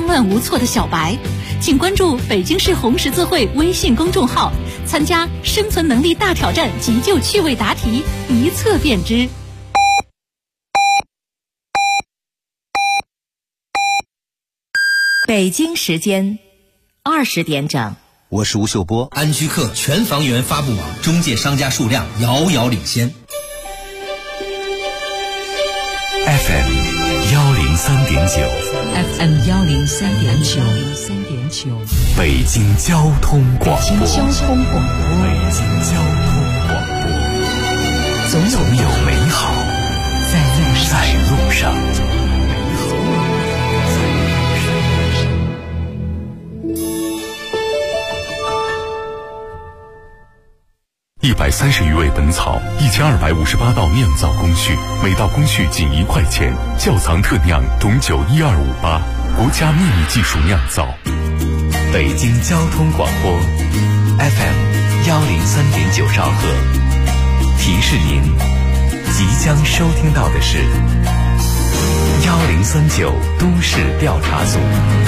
乱无措的小白，请关注北京市红十字会微信公众号，参加生存能力大挑战急救趣味答题，一测便知。 北京时间20点整， 我是吴秀波。 安居客全房源发布网中介商家数量遥遥领先。 FM 103.9， 北京交通广播，总有美好在路上。130余味本草，1258道酿造工序，每道工序仅1块钱。窖藏特酿董酒12588，国家秘密技术酿造。北京交通广播 FM 103.9兆赫，提示您即将收听到的是1039都市调查组。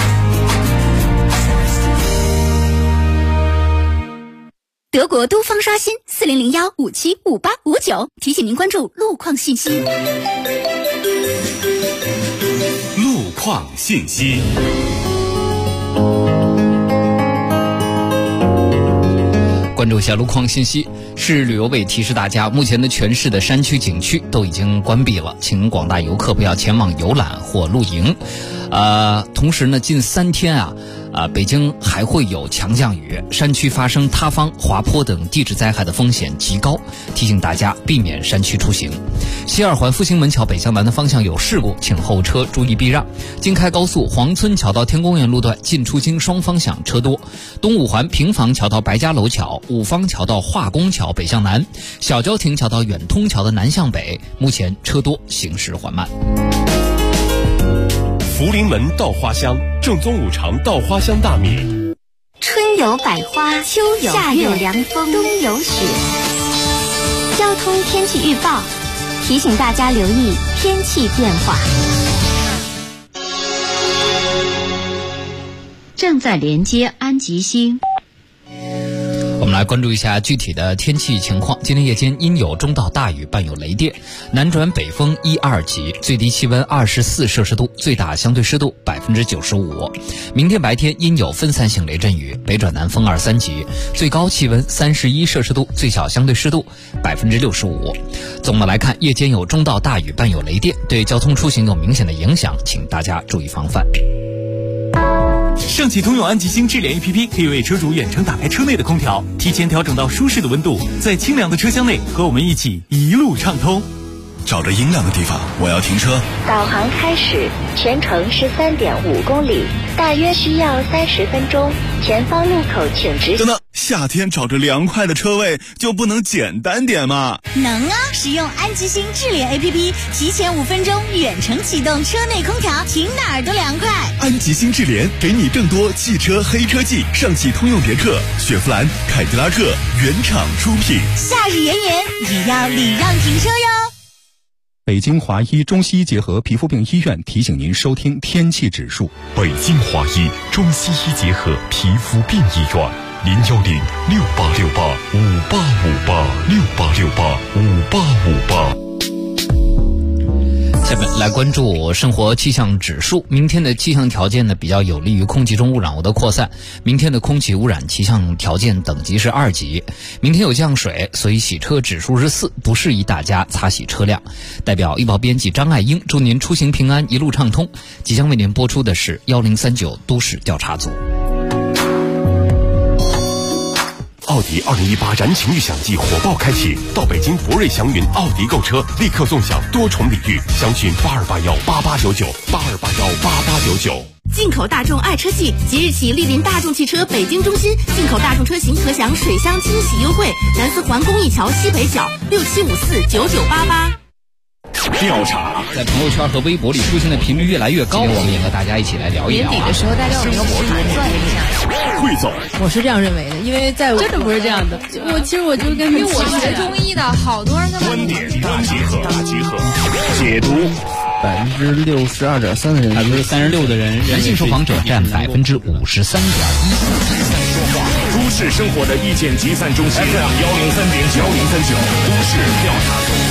德国都方刷新4001575859，提醒您关注路况信息。 路况信息。 关注一下路况信息。市旅游委提示大家，目前的全市的山区景区都已经关闭了，请广大游客不要前往游览或露营。同时呢，近3天北京还会有强降雨，山区发生塌方、滑坡等地质灾害的风险极高，提醒大家避免山区出行。西二环复兴门桥北向南的方向有事故，请后车注意避让。京开高速黄村桥到天宫苑路段进出京双方向车多。东五环平房桥到白家楼桥、五方桥到化工桥北向南、小郊亭桥到远通桥的南向北，目前车多，行驶缓慢。 福临门稻花香，正宗五常稻花香大米。 春有百花，秋有夏有凉风，冬有雪。交通天气预报提醒大家留意天气变化。 正在连接安吉星。 我们来关注一下具体的天气情况。今天夜间阴有中到大雨，伴有雷电，南转北风1、2级，最低气温24摄氏度，最大相对湿度95%。明天白天阴有分散性雷阵雨，北转南风2、3级，最高气温31摄氏度，最小相对湿度65%。总的来看，夜间有中到大雨，伴有雷电，对交通出行有明显的影响，请大家注意防范。 上汽通用安吉星智联 APP 可以为车主远程打开车内的空调，提前调整到舒适的温度，在清凉的车厢内和我们一起一路畅通。 找着阴凉的地方，我要停车。 导航开始，全程13.5公里，大约需要30分钟。前方路口请直行。 等等，夏天找着凉快的车位就不能简单点吗？ 能啊！使用安吉星智联 APP， 提前5分钟远程启动车内空调，停哪儿都凉快。 安吉星智联给你更多汽车黑科技，上汽通用别克、雪佛兰、凯迪拉克原厂出品。 夏日炎炎，也要礼让停车哟。 北京华医中西医结合皮肤病医院提醒您收听天气指数。 北京华医中西医结合皮肤病医院，0106868585858，68685858。 下面来关注生活气象指数。明天的气象条件呢比较有利于空气中污染物的扩散。明天的空气污染气象条件等级是2级。明天有降水，所以洗车指数是4，不适宜大家擦洗车辆。代表医报编辑张爱英祝您出行平安，一路畅通。即将为您播出的是1039都市调查组。 奥迪2018燃情预享季火爆开启，到北京博瑞祥云奥迪购车，立刻送享多重礼遇，详询82818899，82818899。 进口大众爱车季即日起莅临大众汽车北京中心，进口大众车型可享水箱清洗优惠，南四环公益桥西北角67549988。 调查在朋友圈和微博里出现的频率越来越高，我们也和大大家一起来聊一聊。 年底的时候，大家有没有盘算一下？ 汇总， 我是这样认为的，因为在真的不是这样的。我就跟因为我学中医的，好多人他们观点大集合，解读 62.3%的人 ，36%的人， 男性受访者占53.1%。 都市生活的意见集散中心 FM 103.9 都市调查组。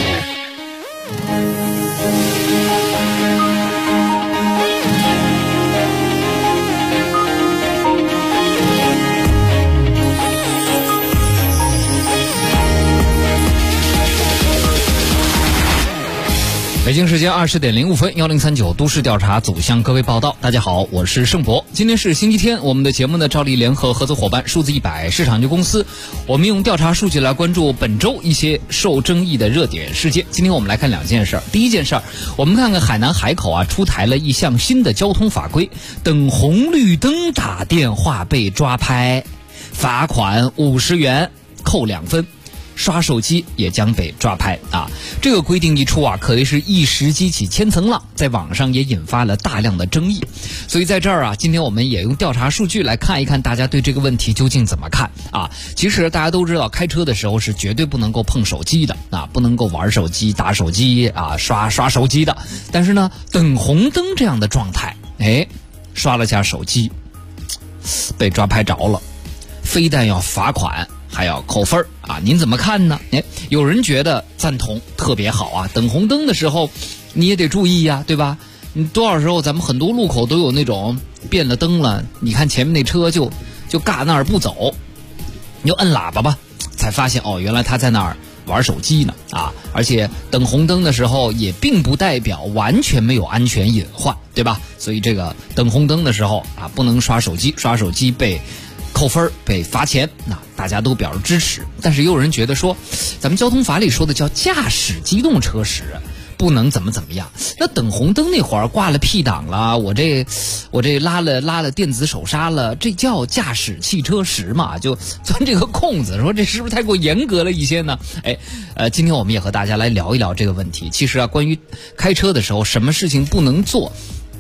北京时间20:05，1039都市调查组向各位报道。大家好，我是盛博。今天是星期天，我们的节目呢照例联合合作伙伴数字100市场研究公司，我们用调查数据来关注本周一些受争议的热点事件。今天我们来看2件事儿。第一件事儿，我们看看海南海口出台了一项新的交通法规，等红绿灯打电话被抓拍，罚款50元，扣2分。刷手机也将被抓拍这个规定一出可谓是一时激起千层浪，在网上也引发了大量的争议。所以在这儿今天我们也用调查数据来看一看大家对这个问题究竟怎么看其实大家都知道，开车的时候是绝对不能够碰手机的不能够玩手机、打手机刷手机的。但是呢，等红灯这样的状态，刷了下手机，被抓拍着了，非但要罚款，还要扣分您怎么看呢？有人觉得赞同，特别好等红灯的时候你也得注意对吧？你多少时候咱们很多路口都有那种变了灯了，你看前面那车就尬那儿不走，你就摁喇叭吧，才发现原来他在那儿玩手机呢而且等红灯的时候也并不代表完全没有安全隐患，对吧？所以这个等红灯的时候不能刷手机，刷手机被扣分被罚钱，大家都表示支持。但是也有人觉得说，咱们交通法里说的叫驾驶机动车时，不能怎么样。那等红灯那会儿挂了 P 档了，我这拉了电子手刹了，这叫驾驶汽车时嘛？就钻这个空子，说这是不是太过严格了一些呢？今天我们也和大家来聊一聊这个问题。其实关于开车的时候，什么事情不能做，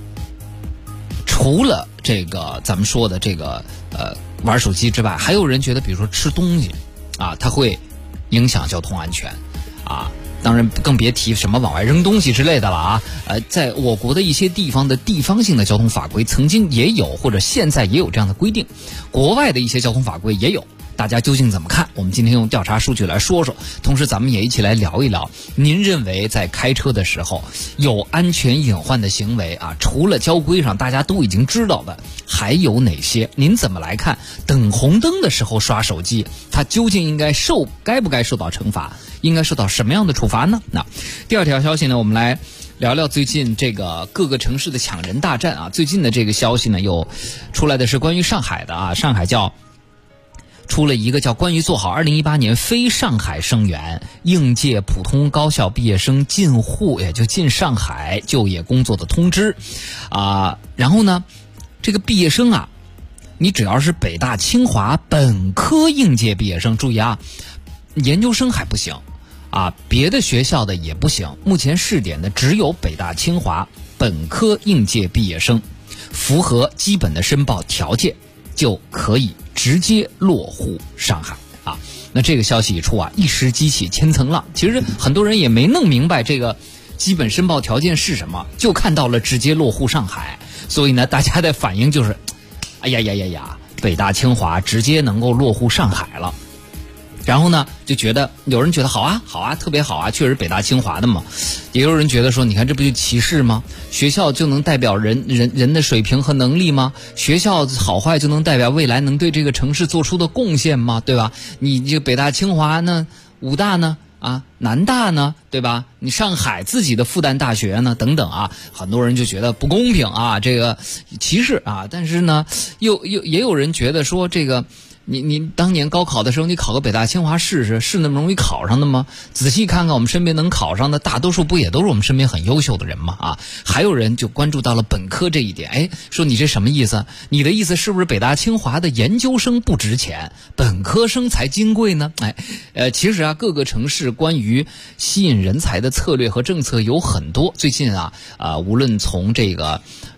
除了这个咱们说的这个玩手机之外，还有人觉得比如说吃东西它会影响交通安全当然更别提什么往外扔东西之类的了在我国的一些地方的地方性的交通法规曾经也有，或者现在也有这样的规定，国外的一些交通法规也有，大家究竟怎么看？我们今天用调查数据来说说，同时咱们也一起来聊一聊，您认为在开车的时候有安全隐患的行为除了交规上大家都已经知道的，还有哪些？您怎么来看等红灯的时候刷手机，它究竟该不该受到惩罚，应该受到什么样的处罚呢？第二条消息呢，我们来聊聊最近这个各个城市的抢人大战最近的这个消息呢，又出来的是关于上海的上海出了一个叫关于做好2018年非上海生源应届普通高校毕业生进沪，也就进上海就业工作的通知然后呢，这个毕业生你只要是北大清华本科应届毕业生，注意研究生还不行别的学校的也不行，目前试点的只有北大清华本科应届毕业生，符合基本的申报条件就可以直接落户上海那这个消息一出一时激起千层浪。其实很多人也没弄明白这个基本申报条件是什么，就看到了直接落户上海，所以呢大家的反应就是哎呀，北大清华直接能够落户上海了。然后呢就觉得有人觉得好啊，特别好确实北大清华的嘛。也有人觉得说，你看这不就歧视吗？学校就能代表人的水平和能力吗？学校好坏就能代表未来能对这个城市做出的贡献吗？对吧？你这个北大清华呢，武大呢南大呢，对吧？你上海自己的复旦大学呢，等等很多人就觉得不公平这个歧视但是呢也有人觉得说，这个你当年高考的时候，你考个北大清华试试，是那么容易考上的吗？仔细看看我们身边能考上的，大多数不也都是我们身边很优秀的人吗？还有人就关注到了本科这一点，说你这什么意思？你的意思是不是北大清华的研究生不值钱，本科生才金贵呢？其实各个城市关于吸引人才的策略和政策有很多。最近无论从这个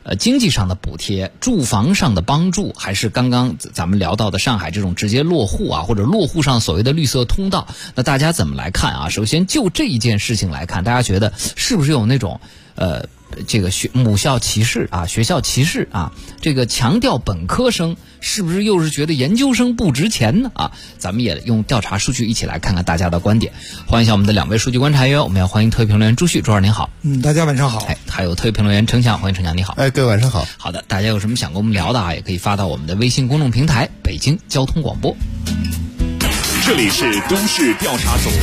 经济上的补贴、住房上的帮助，还是刚刚咱们聊到的上海这种直接落户啊，或者落户上所谓的绿色通道，那大家怎么来看啊？首先就这一件事情来看，大家觉得是不是有那种这个母校歧视啊，学校歧视啊，这个强调本科生，是不是又是觉得研究生不值钱呢？啊，咱们也用调查数据一起来看看大家的观点。欢迎一下我们的2位数据观察员，我们要欢迎特约评论员朱旭，朱老师您好。 大家晚上好。 还有特约评论员程翔，欢迎程翔你好。 各位晚上好。 好的，大家有什么想跟我们聊的啊，也可以发到我们的微信公众平台北京交通广播。 这里是都市调查组。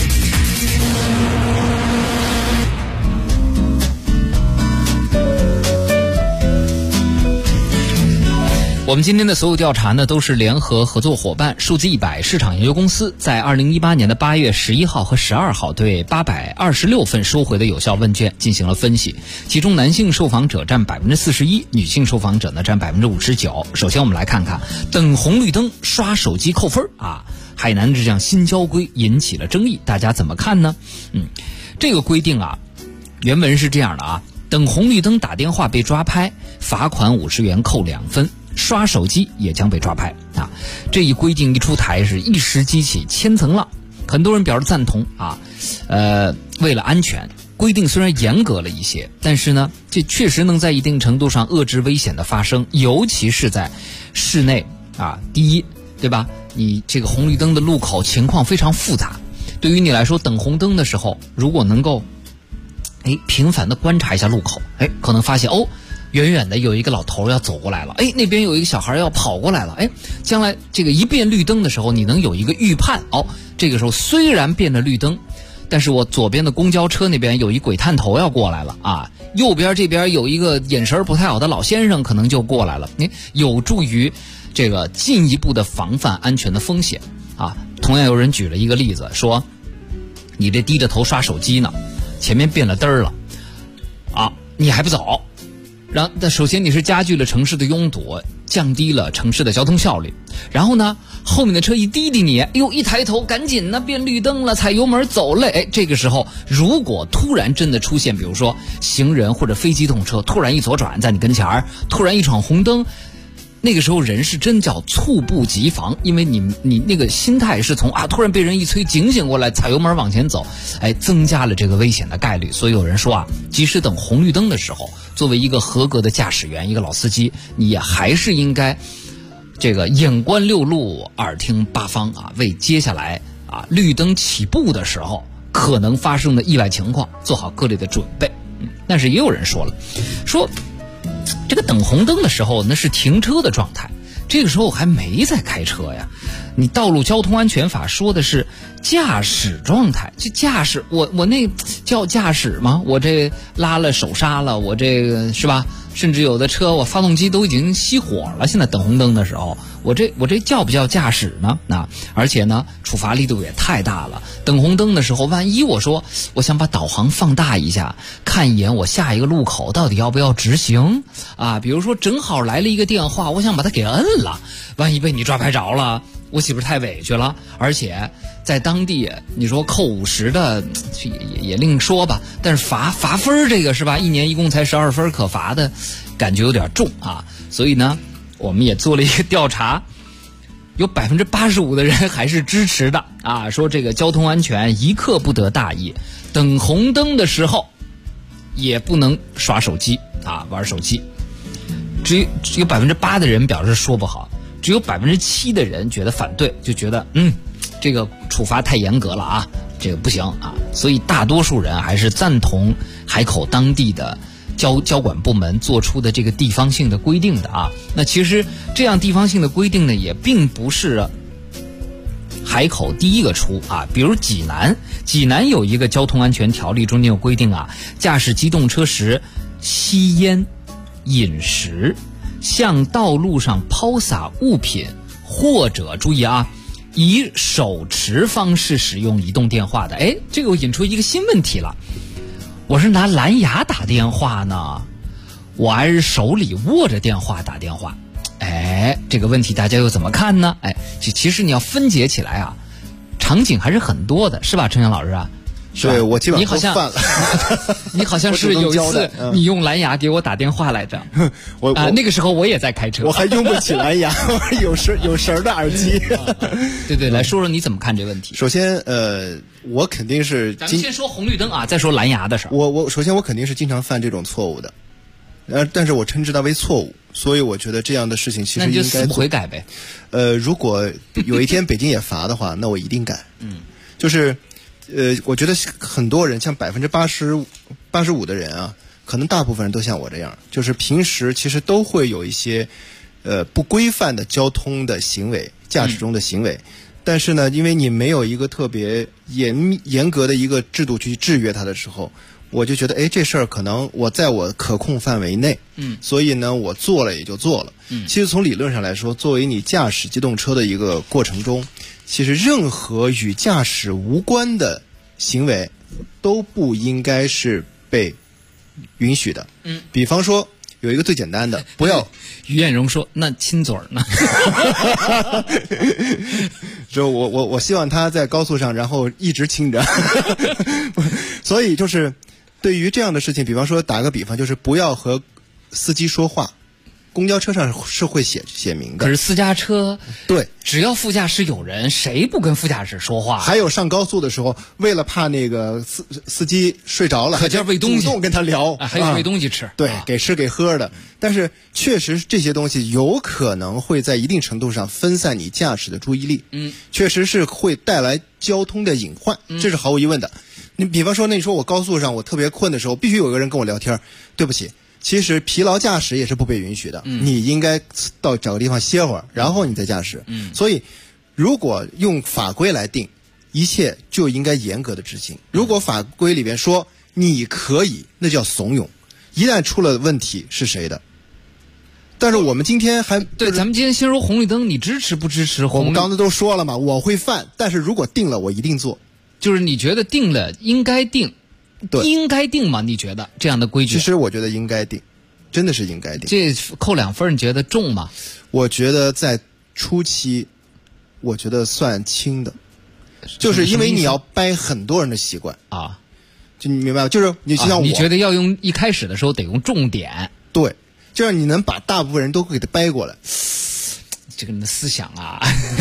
我们今天的所有调查呢，都是联合合作伙伴数字100市场研究公司在2018年的8月11号和12号对826份收回的有效问卷进行了分析，其中男性受访者占41%，女性受访者呢占59%。首先我们来看看等红绿灯刷手机扣分啊，海南这项新交规引起了争议，大家怎么看呢？这个规定啊，原文是这样的啊，等红绿灯打电话被抓拍，罚款50元扣2分。刷手机也将被抓拍啊！这一规定一出台，是一时激起千层浪，很多人表示赞同啊。为了安全，规定虽然严格了一些，但是呢，这确实能在一定程度上遏制危险的发生，尤其是在室内啊。第一，对吧？你这个红绿灯的路口情况非常复杂，对于你来说，等红灯的时候，如果能够频繁的观察一下路口，可能发现远远的有一个老头要走过来了，那边有一个小孩要跑过来了，将来这个一变绿灯的时候，你能有一个预判，这个时候虽然变了绿灯，但是我左边的公交车那边有一鬼探头要过来了啊，右边这边有一个眼神不太好的老先生可能就过来了，有助于这个进一步的防范安全的风险啊。同样有人举了一个例子，说你这低着头刷手机呢，前面变了灯了啊，你还不走，首先你是加剧了城市的拥堵，降低了城市的交通效率，然后呢后面的车一滴滴你，一抬头赶紧呢变绿灯了，踩油门走了，这个时候如果突然真的出现比如说行人或者非机动车突然一左转在你跟前，突然一闯红灯，那个时候人是真叫猝不及防，因为你那个心态是从突然被人一催警醒过来，踩油门往前走，增加了这个危险的概率。所以有人说即使等红绿灯的时候，作为一个合格的驾驶员，一个老司机，你也还是应该这个眼观六路，耳听八方啊，为接下来绿灯起步的时候可能发生的意外情况做好各类的准备。但是也有人说这个等红灯的时候那是停车的状态，这个时候还没在开车呀。你道路交通安全法说的是驾驶状态，这驾驶我那叫驾驶吗？我这拉了手刹了，我这个是吧？甚至有的车我发动机都已经熄火了，现在等红灯的时候，我这叫不叫驾驶呢？而且呢处罚力度也太大了。等红灯的时候，万一我说我想把导航放大一下，看一眼我下一个路口到底要不要直行啊？比如说正好来了一个电话，我想把它给摁了，万一被你抓拍着了，我岂不是太委屈了？而且在当地你说扣50的也另说吧，但是罚分这个是吧，一年一共才12分可罚的，感觉有点重啊。所以呢我们也做了一个调查，有85%的人还是支持的啊，说这个交通安全一刻不得大意，等红灯的时候也不能刷手机玩手机。只有8%的人表示说不好，只有7%的人觉得反对，就觉得这个处罚太严格了啊，这个不行啊。所以大多数人还是赞同海口当地的交管部门做出的这个地方性的规定的啊。那其实这样地方性的规定呢，也并不是海口第一个出啊。比如济南有一个交通安全条例，中间有规定驾驶机动车时吸烟、饮食、向道路上抛洒物品，或者注意以手持方式使用移动电话的。这个又引出一个新问题了，我是拿蓝牙打电话呢，我还是手里握着电话打电话？这个问题大家又怎么看呢？其实你要分解起来场景还是很多的，是吧，程翔老师啊？ 对，我基本上都犯了。 你好像是有一次你用蓝牙给我打电话来着。那个时候我也在开车， 我还用不起蓝牙，有绳的耳机。 对对，来说说你怎么看这问题。 首先，我肯定是咱们先说红绿灯啊，再说蓝牙的事儿。 首先我肯定是经常犯这种错误的，但是我称之它为错误，所以我觉得这样的事情其实应该那你就死不悔改呗。 如果有一天北京也罚的话，那我一定改。就是我觉得很多人像85%的人啊，可能大部分人都像我这样，就是平时其实都会有一些不规范的交通的行为，驾驶中的行为。但是呢，因为你没有一个特别严格的一个制度去制约它的时候，我就觉得，这事儿可能我在我可控范围内，所以呢，我做了也就做了。其实从理论上来说，作为你驾驶机动车的一个过程中，其实任何与驾驶无关的行为都不应该是被允许的。比方说有一个最简单的，不要。 于艳荣说：“那亲嘴儿呢？” 就我希望他在高速上，然后一直亲着。所以就是对于这样的事情，比方说打个比方，就是不要和司机说话。公交车上是会写明的， 可是私家车对， 只要副驾驶有人，谁不跟副驾驶说话？ 还有上高速的时候，为了怕那个司机睡着了， 可劲喂东西， 主动跟他聊， 还有喂东西吃， 对，给吃给喝的。但是确实这些东西有可能会在一定程度上分散你驾驶的注意力，确实是会带来交通的隐患，这是毫无疑问的。你比方说，那你说我高速上我特别困的时候，必须有个人跟我聊天，对不起。其实疲劳驾驶也是不被允许的，你应该找个地方歇会儿，然后你再驾驶。所以如果用法规来定，一切就应该严格的执行。如果法规里边说你可以，那叫怂恿，一旦出了问题是谁的？但是我们今天还对，咱们今天先说红绿灯，你支持不支持红绿灯？ 我们刚才都说了嘛，我会犯，但是如果定了，我一定做。 就是你觉得定了应该定。 对， 应该定吗？你觉得这样的规矩？ 其实我觉得应该定，真的是应该定。 这扣2分，你觉得重吗？ 我觉得在初期，我觉得算轻的，就是因为你要掰很多人的习惯啊， 就你明白吗？就是你就像我， 你觉得要用一开始的时候得用重点， 对，这样你能把大部分人都给他掰过来。 这个人的思想啊，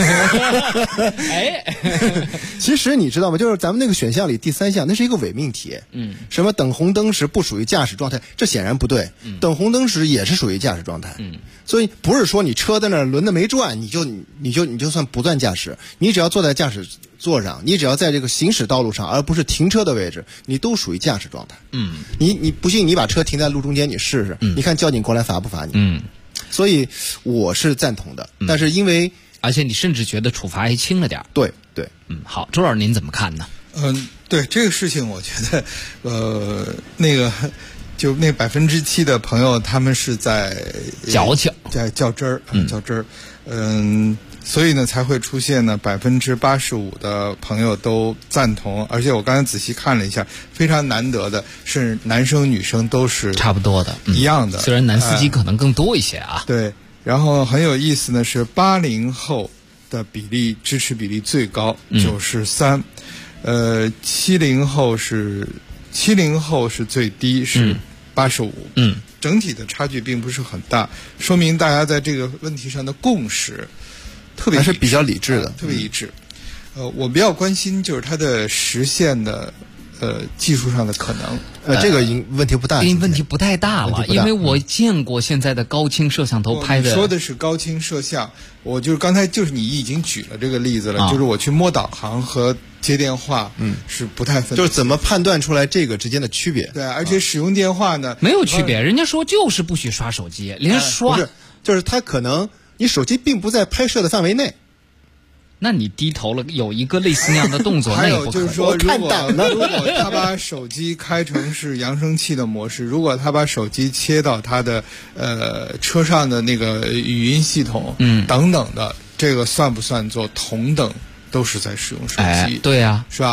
其实你知道吗？就是咱们那个选项里第3项，那是一个伪命题。什么等红灯时不属于驾驶状态，这显然不对。等红灯时也是属于驾驶状态。所以不是说你车在那儿轮子没转，你就算不算驾驶。你只要坐在驾驶座上，你只要在这个行驶道路上，而不是停车的位置，你都属于驾驶状态。你不信，你把车停在路中间，你试试，你看交警过来罚不罚你？所以我是赞同的，但是因为而且你甚至觉得处罚还轻了点。 对， 好，周老师您怎么看呢？ 对这个事情，我觉得那个就那7%的朋友，他们是在矫情， 在较真儿，较真儿，所以呢才会出现呢85%的朋友都赞同，而且我刚才仔细看了一下，非常难得的是男生女生都是差不多的， 一样的。 虽然男司机可能更多一些啊。 对，然后很有意思呢是80后的比例支持比例最高，93%， 70后是最低是85%，整体的差距并不是很大，说明大家在这个问题上的共识特别还是比较理智的， 特别一致。我比较关心就是它的实现的技术上的可能。 这个问题不大， 问题不太大了，因为我见过现在的高清摄像头拍的。 说的是高清摄像，我就是刚才就是你已经举了这个例子了，就是我去摸导航和接电话，是不太分。 就是怎么判断出来这个之间的区别？ 对，而且使用电话呢没有区别，人家说就是不许刷手机，连刷不是，就是他可能。你手机并不在拍摄的范围内， 那你低头了有一个类似那样的动作， 还有就是说，如果他把手机开成是扬声器的模式，如果他把手机切到他的车上的那个语音系统，等等的，这个算不算做同等都是在使用手机？ 对呀， 是吧？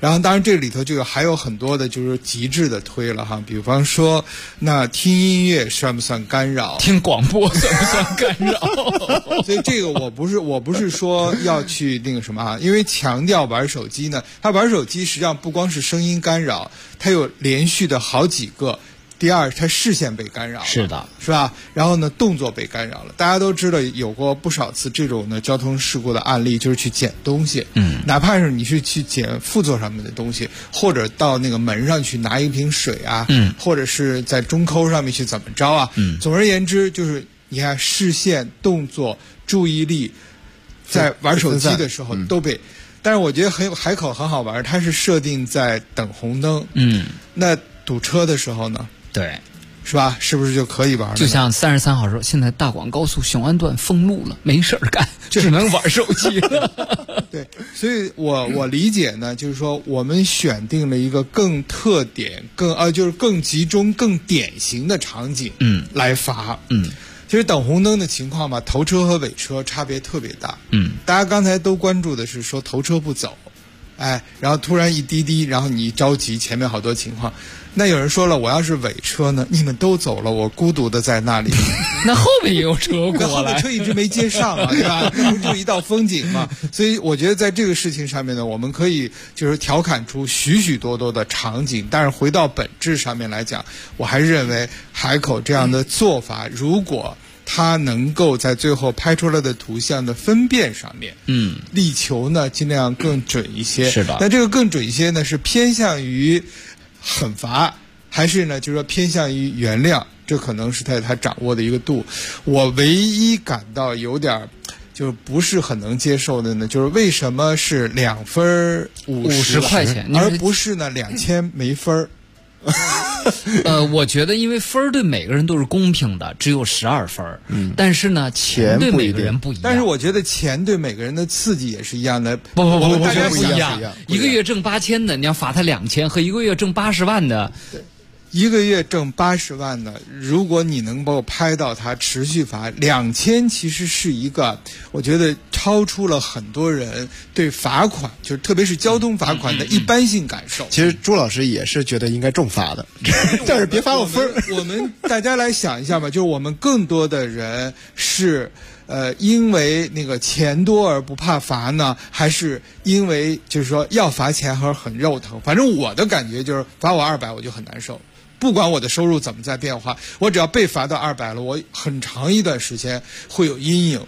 然后当然这里头还有很多的就是极致的推了哈，比方说那听音乐算不算干扰？ 听广播算不算干扰？ 所以这个我不是说要去那个什么啊，因为强调玩手机呢，他玩手机实际上不光是声音干扰，他有连续的好几个。第二，他视线被干扰了， 是的， 是吧？然后呢，动作被干扰了。大家都知道有过不少次这种的交通事故的案例，就是去捡东西，哪怕是你是去捡副座上面的东西，或者到那个门上去拿一瓶水啊，或者是在中抠上面去怎么着啊，总而言之，就是你看视线、动作、注意力，在玩手机的时候都被。但是我觉得海口很好玩，它是设定在等红灯，那堵车的时候呢？ 对， 是吧？是不是就可以玩了？ 就像33号说，现在大广高速雄安段封路了，没事儿干，只能玩手机了。 对，所以我理解呢，就是说我们选定了一个更特点、就是更集中、更典型的场景，来罚，其实等红灯的情况吧，头车和尾车差别特别大，大家刚才都关注的是说头车不走，然后突然一滴滴，然后你一着急，前面好多情况。那有人说了，我要是尾车呢？你们都走了，我孤独的在那里。 那后面也有车过来， 后面车一直没接上啊，对吧？那不就一道风景嘛。所以我觉得在这个事情上面呢，我们可以就是调侃出许许多多的场景。但是回到本质上面来讲，我还是认为海口这样的做法，如果它能够在最后拍出来的图像的分辨上面，力求呢尽量更准一些。 是的。 那这个更准一些呢，是偏向于狠罚，还是呢就是说偏向于原谅？这可能是他掌握的一个度。我唯一感到有点就是不是很能接受的呢，就是为什么是2分50 块钱， 而不是呢2000没分儿？ 我觉得因为分儿对每个人都是公平的，只有12分，但是呢钱对每个人不一样。 但是我觉得钱对每个人的刺激也是一样的。 不，大家不一样。一个月挣8000的，你要罚他2000，和一个月挣80万的。 一个月挣80万的，如果你能够拍到他持续罚2000，其实是一个我觉得超出了很多人对罚款，就是特别是交通罚款的一般性感受。 其实朱老师也是觉得应该重罚的，但是别罚我分。 我们大家来想一下吧，就是我们更多的人是因为那个钱多而不怕罚呢，还是因为就是说要罚钱而很肉疼？反正我的感觉就是罚我200我就很难受。不管我的收入怎么在变化，我只要被罚到200了，我很长一段时间会有阴影。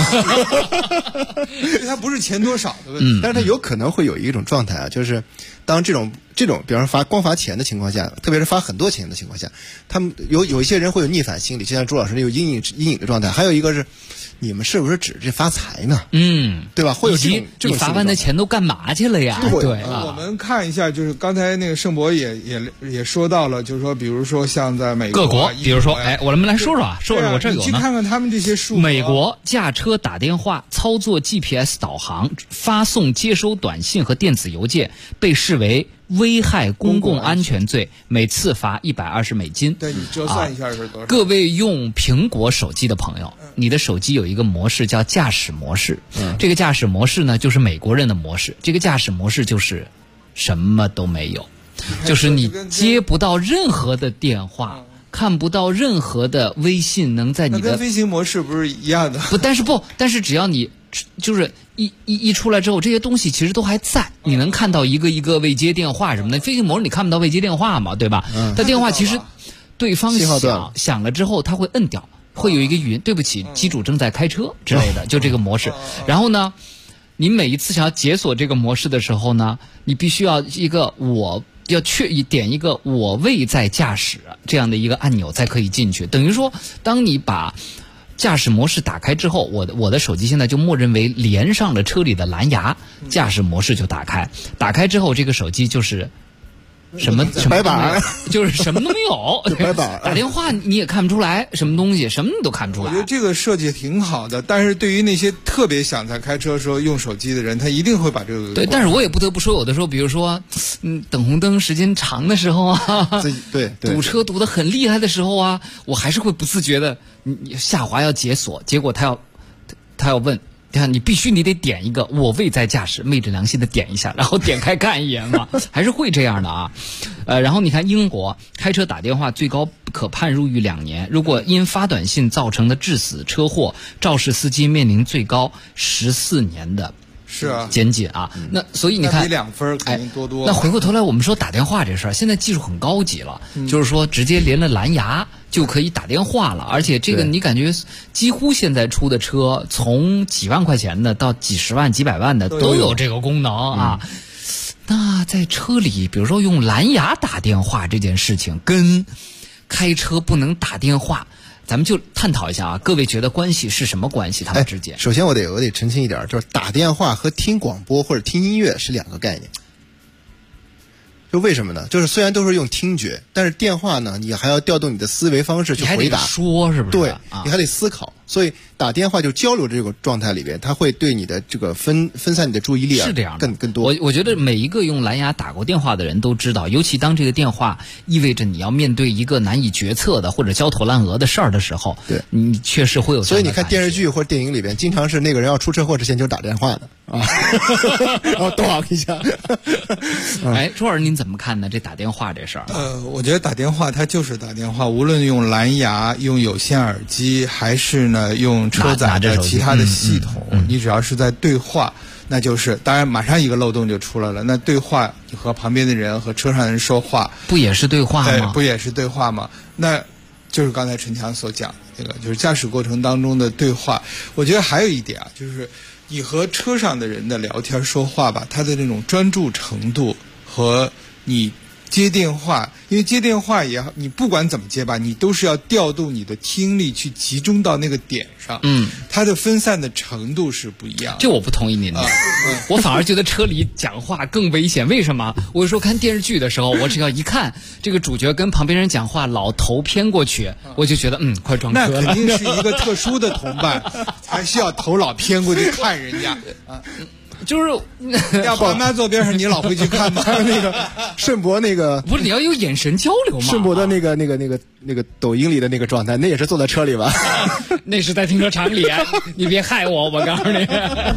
因为它不是钱多少的问题， 但是它有可能会有一种状态啊，就是当这种，比方说光罚钱的情况下，特别是罚很多钱的情况下，他们有一些人会有逆反心理，就像朱老师那有阴影的状态。还有一个是，你们是不是指着发财呢？对吧？会有这种你罚完的钱都干嘛去了呀？对啊。 我们看一下，就是刚才那个盛博也说到了，就是说，比如说像在美国各国，比如说，我们来说说我这有呢。 你去看看他们这些数。 美国驾车打电话、操作 GPS 导航、发送接收短信和电子邮件，被视为危害公共安全罪，每次罚$120美金。 对，你折算一下是多少？ 各位用苹果手机的朋友，你的手机有一个模式叫驾驶模式。这个驾驶模式呢，就是美国人的模式。这个驾驶模式就是什么都没有，就是你接不到任何的电话。看不到任何的微信能在你的， 那跟飞行模式不是一样的？ 但是只要你就是一出来之后，这些东西其实都还在，你能看到一个未接电话什么的。飞行模式你看不到未接电话嘛，对吧？但电话其实对方响了之后，他会摁掉，会有一个语音，对不起，机主正在开车之类的，就这个模式。然后呢，你每一次想要解锁这个模式的时候呢，你必须要要点一个我未在驾驶这样的一个按钮才可以进去。等于说，当你把驾驶模式打开之后，我的手机现在就默认为连上了车里的蓝牙，驾驶模式就打开。打开之后，这个手机就是什么白板， 就是什么都没有， 白板。 打电话你也看不出来什么东西，什么你都看不出来。 我觉得这个设计挺好的，但是对于那些特别想在开车的时候用手机的人，他一定会把这个对。但是我也不得不说，有的时候，比如说，等红灯时间长的时候啊， 对， 堵车堵得很厉害的时候啊，我还是会不自觉的，你下滑要解锁，结果他要问你必须你得点一个我未在驾驶，昧着良心的点一下，然后点开看一眼嘛，还是会这样的啊。然后你看英国开车打电话最高可判入狱2年，如果因发短信造成的致死车祸，肇事司机面临最高14年的监禁啊。那所以你看比2分肯定多。 那回过头来我们说打电话这事儿，现在技术很高级了，就是说直接连了蓝牙就可以打电话了，而且这个你感觉几乎现在出的车，从几万块钱的到几十万、几百万的都有这个功能啊。那在车里，比如说用蓝牙打电话这件事情，跟开车不能打电话，咱们就探讨一下啊。各位觉得关系是什么关系？他们之间？ 首先我得澄清一点，就是打电话和听广播或者听音乐是2个概念。就为什么呢？就是虽然都是用听觉，但是电话呢，你还要调动你的思维方式去回答， 你还得说是不是？ 对，你还得思考。所以打电话就交流这个状态里边，它会对你的这个分散你的注意力是这样的更多。 我觉得每一个用蓝牙打过电话的人都知道，尤其当这个电话意味着你要面对一个难以决策的或者焦头烂额的事儿的时候， 对， 你确实会有。 所以你看电视剧或者电影里边，经常是那个人要出车祸之前就打电话的啊，然后咚一下。 哎，周老师您怎么看呢？这打电话这事儿？ 我觉得打电话它就是打电话，无论用蓝牙、用有线耳机，还是呢用车载的其他的系统，你只要是在对话，那就是当然马上一个漏洞就出来了。那对话，你和旁边的人和车上的人说话， 不也是对话吗？ 不也是对话吗？那就是刚才陈强所讲的这个，就是驾驶过程当中的对话。我觉得还有一点啊，就是你和车上的人的聊天说话吧，他的那种专注程度和你接电话，因为接电话也好，你不管怎么接吧，你都是要调动你的听力去集中到那个点上。它的分散的程度是不一样的。 这我不同意您的，我反而觉得车里讲话更危险。为什么？我说看电视剧的时候，我只要一看这个主角跟旁边人讲话，老头偏过去，我就觉得快撞车了。 那肯定是一个特殊的同伴，才需要头老偏过去看人家啊。 就是要爸妈坐边上，你老会去看吗？ 那个顺博那个不是你要有眼神交流吗？ 顺博的那个抖音里的那个状态，那也是坐在车里吧？ 那是在停车场里，你别害我告诉你。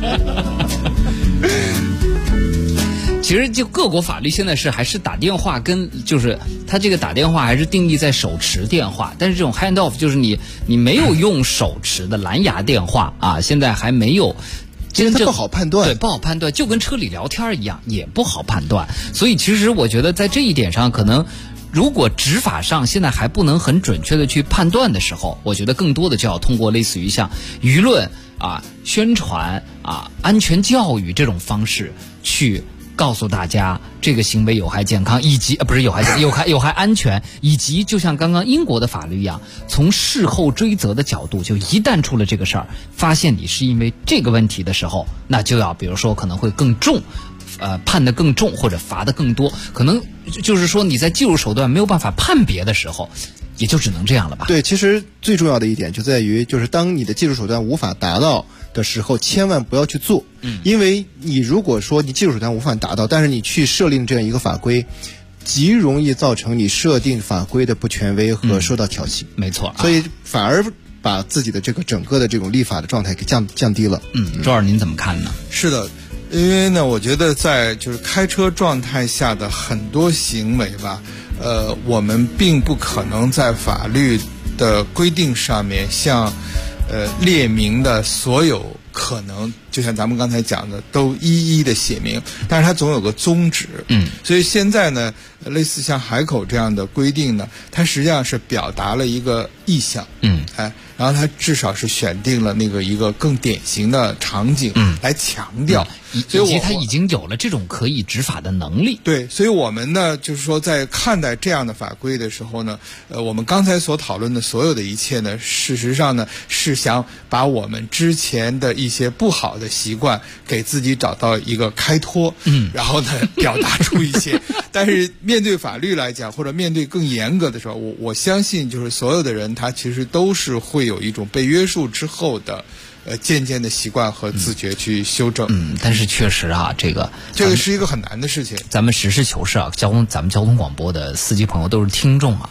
其实就各国法律现在还是打电话跟就是它这个打电话还是定义在手持电话，但是这种 hand off 就是你没有用手持的蓝牙电话啊，现在还没有。 其实它不好判断， 对，不好判断，就跟车里聊天一样，也不好判断。所以其实我觉得在这一点上，可能如果执法上现在还不能很准确的去判断的时候，我觉得更多的就要通过类似于像舆论啊、宣传啊、安全教育这种方式去告诉大家这个行为有害健康，以及不是有害安全，以及就像刚刚英国的法律一样，从事后追责的角度，就一旦出了这个事儿，发现你是因为这个问题的时候，那就要比如说可能会更重，判得更重或者罚得更多，可能就是说你在技术手段没有办法判别的时候，也就只能这样了吧？ 对，其实最重要的一点就在于，就是当你的技术手段无法达到的时候，千万不要去做。因为你如果说你技术手段无法达到，但是你去设定这样一个法规，极容易造成你设定法规的不权威和受到挑衅。 没错， 所以反而把自己的这个整个的这种立法的状态给降低了。 周二您怎么看呢？ 是的。因为呢，我觉得在就是开车状态下的很多行为吧，我们并不可能在法律的规定上面像列明的所有可能，就像咱们刚才讲的，都一一的写明，但是它总有个宗旨。所以现在呢，类似像海口这样的规定呢，它实际上是表达了一个意向。然后它至少是选定了那个一个更典型的场景来强调， 所以它已经有了这种可以执法的能力。 对，所以我们呢，就是说在看待这样的法规的时候呢，我们刚才所讨论的所有的一切呢，事实上呢是想把我们之前的一些不好的习惯给自己找到一个开脱，然后呢表达出一些。但是面对法律来讲，或者面对更严格的时候，我相信就是所有的人他其实都是会有一种被约束之后的渐渐的习惯和自觉去修正。 但是确实啊，这个是一个很难的事情。 咱们实事求是啊，咱们交通广播的司机朋友都是听众啊，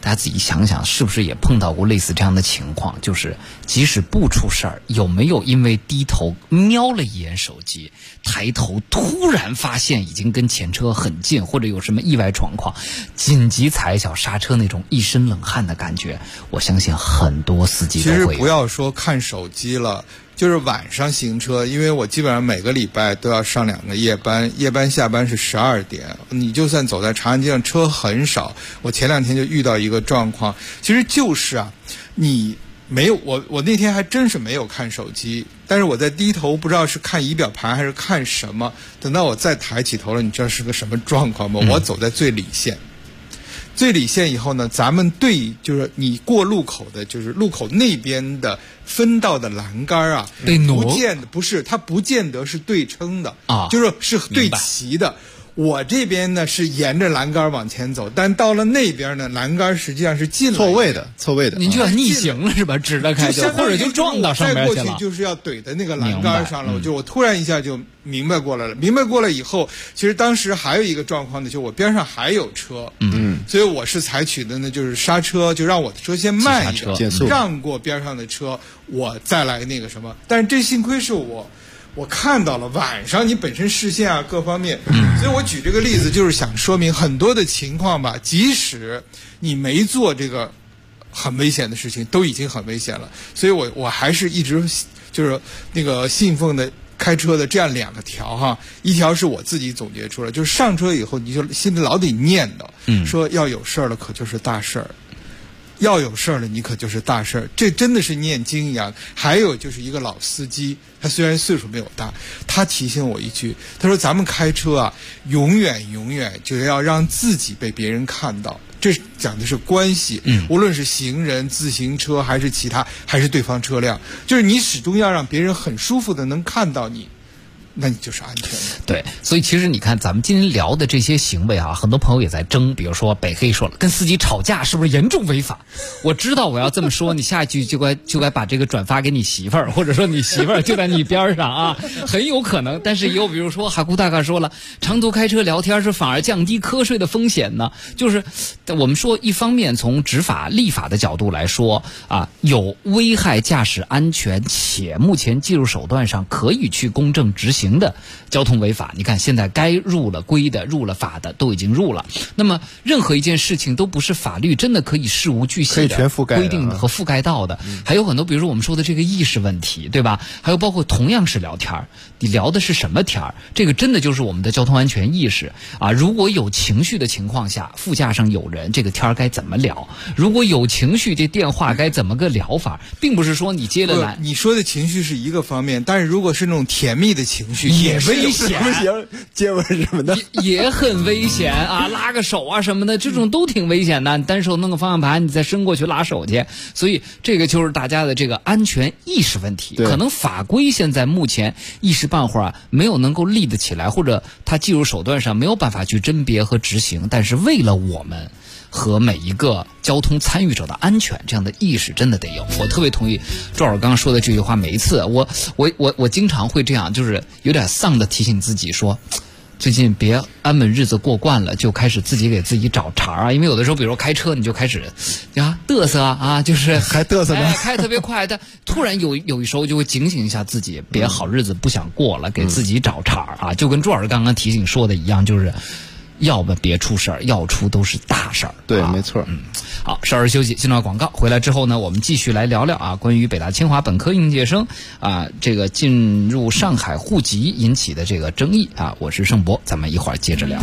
大家自己想想，是不是也碰到过类似这样的情况？就是即使不出事儿，有没有因为低头瞄了一眼手机，抬头突然发现已经跟前车很近，或者有什么意外状况，紧急踩一脚刹车那种一身冷汗的感觉？我相信很多司机都会有。 其实不要说看手机了，就是晚上行车，因为我基本上每个礼拜都要上2个夜班，夜班下班是12点，你就算走在长安街上车很少。我前2天就遇到一个状况，其实就是啊，你没有我那天还真是没有看手机，但是我在低头不知道是看仪表盘还是看什么，等到我再抬起头了，你知道是个什么状况吗？我走在最里线。最里线以后呢，咱们就是你过路口的，就是路口那边的分道的栏杆啊，它不见得是对称的啊，是对齐的。我这边呢是沿着栏杆往前走，但到了那边呢，栏杆实际上是进了错位的， 您就要逆行了是吧？指着开就或者就撞到上面去了。 再过去就是要怼在那个栏杆上了，我突然一下就明白过来了。明白过来以后，其实当时还有一个状况呢，就我边上还有车，所以我是采取的呢就是刹车，就让我的车先慢一点，让过边上的车，我再来那个什么。但是这幸亏是我看到了，晚上你本身视线啊各方面，所以我举这个例子就是想说明很多的情况吧，即使你没做这个很危险的事情，都已经很危险了。所以我还是一直就是那个信奉的开车的这样2个条哈，一条是我自己总结出来，就是上车以后你就心里老得念叨，说要有事儿了可就是大事儿。要有事儿了，你可就是大事儿，这真的是念经一样。还有就是一个老司机，他虽然岁数没有大，他提醒我一句，他说咱们开车啊，永远就要让自己被别人看到，这讲的是关系，无论是行人、自行车还是其他，还是对方车辆，就是你始终要让别人很舒服的能看到你。那你就是安全的。 对，所以其实你看咱们今天聊的这些行为啊，很多朋友也在争，比如说北黑说了，跟司机吵架是不是严重违法？我知道我要这么说，你下一句就该把这个转发给你媳妇儿，或者说你媳妇儿就在你边上啊，很有可能。但是也有比如说哈库大哥说了，长途开车聊天是反而降低瞌睡的风险呢。就是我们说一方面从执法立法的角度来说啊，有危害驾驶安全且目前技术手段上可以去公正执行的交通违法，你看现在该入了规的、入了法的都已经入了。那么任何一件事情都不是法律真的可以事无巨细的规定和覆盖到的，还有很多，比如说我们说的这个意识问题，对吧？还有包括同样是聊天，你聊的是什么天儿？这个真的就是我们的交通安全意识啊！如果有情绪的情况下，副驾上有人，这个天儿该怎么聊？如果有情绪，这电话该怎么个聊法？并不是说你接了来， 你说的情绪是一个方面，但是如果是那种甜蜜的情绪， 也危险， 接吻什么的也很危险啊！拉个手啊什么的，这种都挺危险的。你单手弄个方向盘，你再伸过去拉手去，所以这个就是大家的这个安全意识问题。可能法规现在目前一时半会儿没有能够立得起来，或者它技术手段上没有办法去甄别和执行。但是为了我们和每一个交通参与者的安全，这样的意识真的得有。我特别同意周老师刚刚说的这句话，每一次我经常会这样，就是有点丧的提醒自己说，最近别安稳日子过惯了，就开始自己给自己找茬啊！因为有的时候，比如说开车，你就开始呀嘚瑟啊，就是还嘚瑟呢， 开特别快，但突然有一时候就会警醒一下自己，别好日子不想过了，给自己找茬啊！就跟周老师刚刚提醒说的一样，就是要么别出事儿，要出都是大事儿。 对，没错。 好，稍事休息，进段广告，回来之后呢，我们继续来聊聊啊，关于北大清华本科应届生啊，这个进入上海户籍引起的这个争议啊。我是盛博，咱们一会儿接着聊。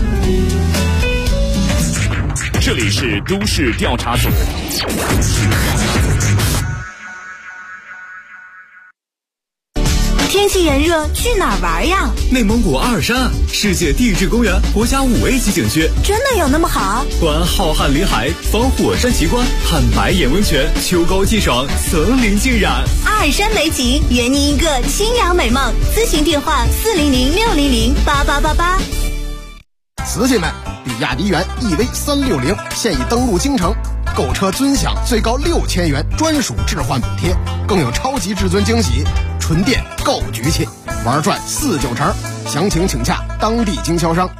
这里是都市调查组。 天气炎热，去哪儿玩呀？ 内蒙古阿尔山啊，世界地质公园国家5A级景区， 真的有那么好？ 观浩瀚林海，访火山奇观，看白眼温泉，秋高气爽，森林浸染。 阿尔山美景，圆你一个清扬美梦。咨询电话400-600-8888。 瓷器们，比亚迪元 EV360现已登陆京城，购车尊享最高6000元专属置换补贴，更有超级至尊惊喜，纯电够局气，玩转49成，详情请洽当地经销商。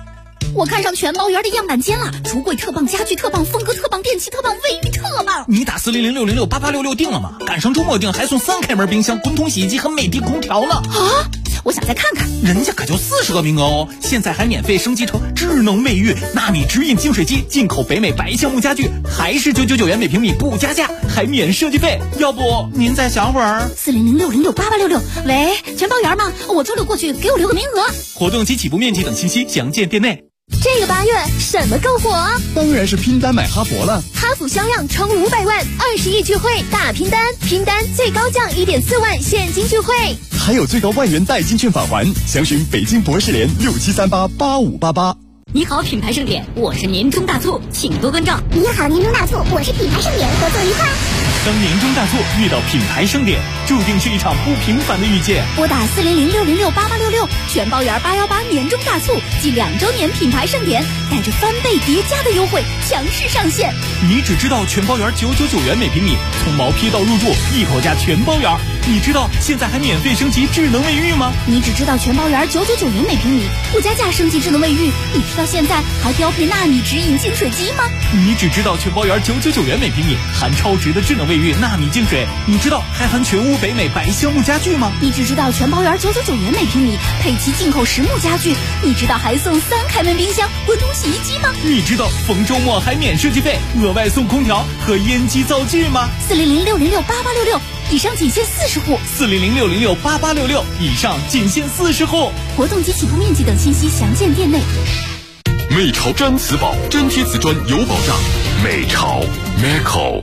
我看上全包园的样板间了，橱柜特棒，家具特棒，风格特棒，电器特棒，卫浴特棒。 你打400-606-8866订了吗？赶上周末订还送3开门冰箱、滚筒洗衣机和美的空调呢。 啊！我想再看看， 人家可就40个名额哦！现在还免费升级成智能卫浴、纳米直饮净水机，进口北美白橡木家具，还是999元每平米不加价，还免设计费。要不您再想会儿 ？400-606-8866。喂，全包园吗？我周六过去，给我留个名额。 活动及起步面积等信息详见店内。 这个8月什么够火？ 当然是拼单买哈佛了。 哈弗销量冲500万，20亿聚会大拼单，拼单最高降1.4万现金聚会， 还有最高万元代金券返还。详询北京博士联67388588。 你好，品牌盛典，我是年终大促，请多关照。 你好，年终大促，我是品牌盛典，合作愉快。 当年终大促遇到品牌盛典，注定是一场不平凡的遇见。 拨打400-606-8866，全包园818年终大促暨2周年品牌盛典，带着翻倍叠加的优惠强势上线。 你只知道全包园999元每平米，从毛坯到入住一口价全包园。你知道现在还免费升级智能卫浴吗？ 你只知道全包园999元每平米，不加价升级智能卫浴。你知道现在还标配纳米直饮净水机吗？ 你只知道全包园999元每平米，含超值的智能卫浴、纳米净水。你知道还含全屋北美白橡木家具吗？ 你只知道全包园999元每平米，配齐进口实木家具。你知道还送3开门冰箱、滚筒洗衣机吗？ 你知道逢周末还免设计费，额外送空调和烟机灶具吗 ？400-606-8866，以上仅限40户。 400-606-8866，以上仅限40户。 活动及起步面积等信息详见店内。 美潮毡瓷宝，粘贴瓷砖有保障。美潮 Meco。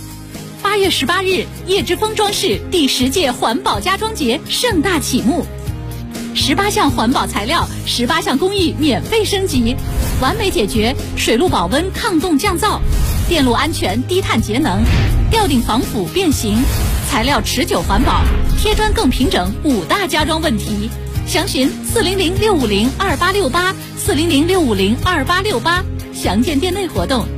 8月18日，叶之峰装饰第10届环保家装节盛大启幕，18项环保材料、18项工艺免费升级，完美解决水路保温、抗冻降噪、电路安全、低碳节能、吊顶防腐变形、材料持久环保、贴砖更平整5大家装问题。详询400-650-2868 400-650-2868，详见店内活动。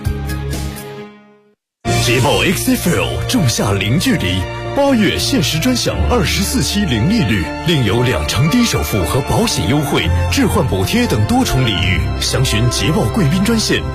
捷豹 XFL 仲夏零距离，8月限时专享24期零利率，另有2成低首付和保险优惠、置换补贴等多重礼遇。详询捷豹贵宾专线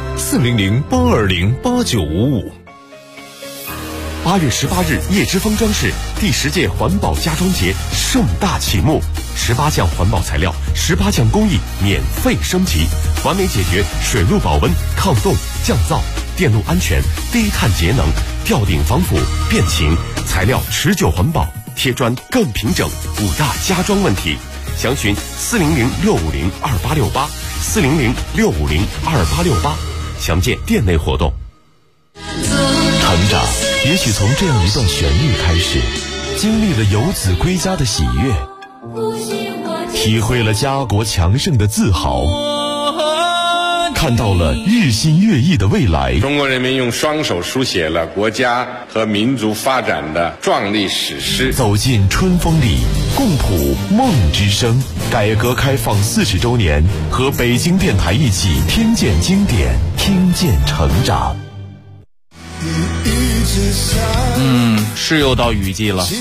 400-820-8955。8月18日，叶之峰装饰第10届环保家装节盛大启幕，18项环保材料、18项工艺免费升级，完美解决水路保温、抗冻、降噪、电路安全、低碳节能、吊顶防腐、变形、材料持久环保、贴砖更平整5大家装问题。详询400-650-2868 400-650-2868，详见店内活动。成长也许从这样一段旋律开始，经历了游子归家的喜悦，体会了家国强盛的自豪，看到了日新月异的未来。 中国人民用双手书写了国家和民族发展的壮丽史诗。 走进春风里，共谱梦之声。改革开放40周年，和北京电台一起听见经典，听见成长。 是又到雨季了，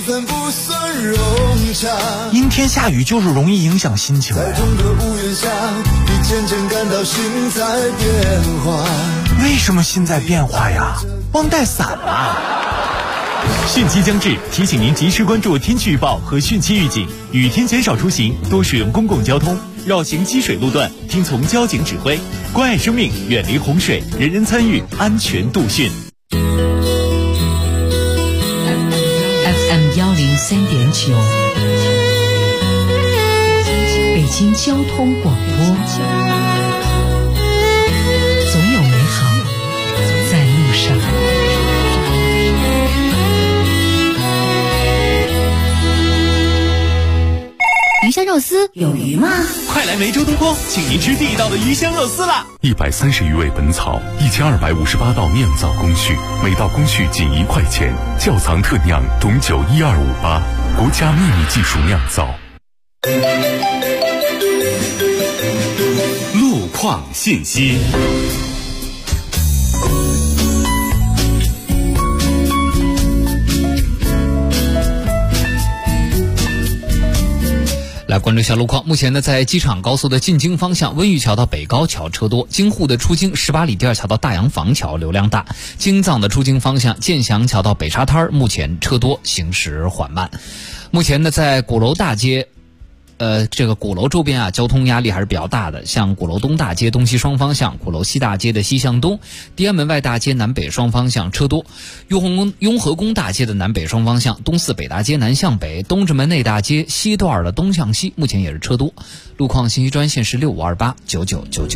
阴天下雨就是容易影响心情。为什么心在变化呀？忘带伞了。汛期将至，提醒您及时关注天气预报和汛期预警，雨天减少出行，多使用公共交通，绕行积水路段，听从交警指挥，关爱生命，远离洪水，人人参与，安全度汛。 FM103.9，北京交通广播，总有美好在路上。 鱼香肉丝有鱼吗？ 快来梅州东坡，请您吃地道的鱼香肉丝啦 ！130余味本草，1258道酿造工序，每道工序仅1块钱，窖藏特酿董酒12588，国家秘密技术酿造。 路况信息。 来关注一下路况。目前呢，在机场高速的进京方向，温榆桥到北高桥车多；京沪的出京18里第二桥到大洋坊桥流量大；京藏的出京方向，建祥桥到北沙滩目前车多，行驶缓慢。目前呢，在鼓楼大街。这个鼓楼周边啊，交通压力还是比较大的。像鼓楼东大街东西双方向，鼓楼西大街的西向东，地安门外大街南北双方向车多。雍和宫大街的南北双方向，东四北大街南向北，东直门内大街西段的东向西，目前也是车多。路况信息专线是65289999。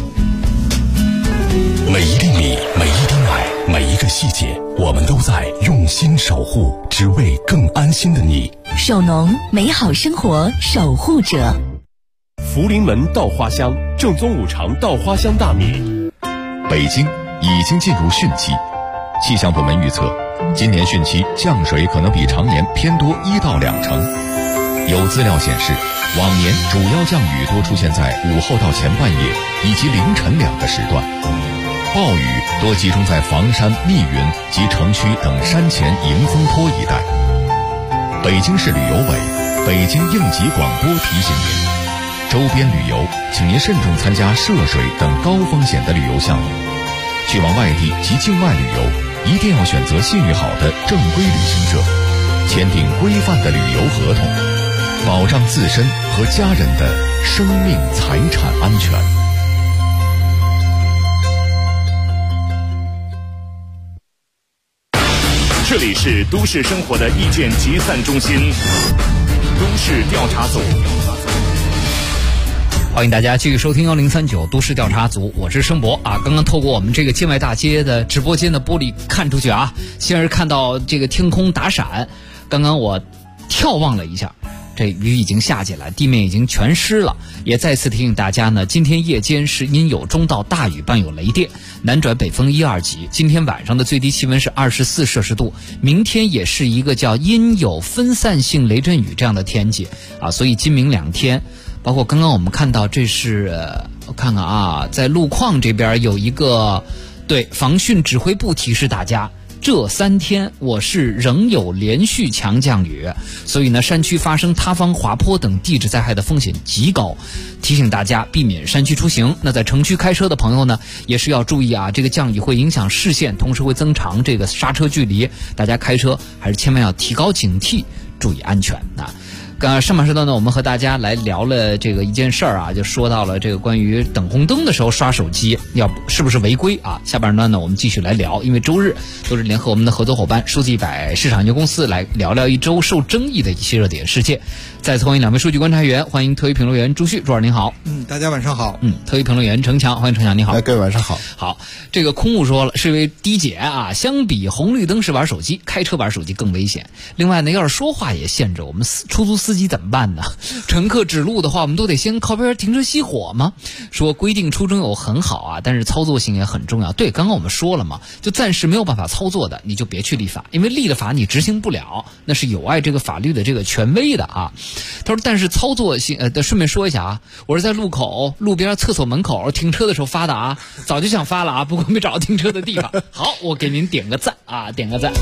每一粒米，每一滴奶，每一个细节，我们都在用心守护，只为更安心的你。 首农，美好生活守护者。 福临门稻花香，正宗五常稻花香大米。 北京已经进入汛期，气象部门预测，今年汛期降水可能比常年偏多1到2成。有资料显示，往年主要降雨多出现在午后到前半夜以及凌晨2个时段，暴雨多集中在房山、密云及城区等山前迎风坡一带。北京市旅游委、北京应急广播提醒您，周边旅游请您慎重参加涉水等高风险的旅游项目。去往外地及境外旅游，一定要选择信誉好的正规旅行社，签订规范的旅游合同，保障自身和家人的生命财产安全。 这里是都市生活的意见集散中心，都市调查组。 欢迎大家继续收听1039都市调查组，我是生博啊。刚刚透过我们这个境外大街的直播间的玻璃看出去啊，先是看到这个天空打闪，刚刚我眺望了一下，这雨已经下起来，地面已经全湿了。也再次提醒大家呢，今天夜间是阴有中到大雨，伴有雷电，南转北风1、2级。今天晚上的最低气温是24摄氏度，明天也是一个叫阴有分散性雷阵雨这样的天气啊，所以今明2天，包括刚刚我们看到这是我看看啊，在路况这边有一个对防汛指挥部提示大家，这3天我市仍有连续强降雨，所以呢，山区发生塌方、滑坡等地质灾害的风险极高，提醒大家避免山区出行。那在城区开车的朋友呢，也是要注意啊，这个降雨会影响视线，同时会增长这个刹车距离，大家开车还是千万要提高警惕，注意安全啊。上半时段呢，我们和大家来聊了这个一件事儿啊，就说到了这个关于等红灯的时候刷手机是不是违规啊？下半时段呢，我们继续来聊，因为周日都是联合我们的合作伙伴数据100市场有限公司来聊聊一周受争议的一些热点事件。再次欢迎2位数据观察员，欢迎特约评论员朱旭，朱老师您好。 大家晚上好。 特约评论员程强，欢迎程强，你好。 各位晚上好。 好，这个空误说了，是一位滴姐啊，相比红绿灯时玩手机，开车玩手机更危险。另外呢，要是说话也限制，我们出租司机怎么办呢？乘客指路的话，我们都得先靠边停车熄火吗？说规定初衷有很好啊，但是操作性也很重要。对，刚刚我们说了嘛，就暂时没有办法操作的，你就别去立法，因为立了法你执行不了，那是有碍这个法律的这个权威的啊。他说，但是操作性顺便说一下啊，我是在路边厕所门口停车的时候发的啊，早就想发了啊，不过没找到停车的地方。好，我给您点个赞啊，点个赞。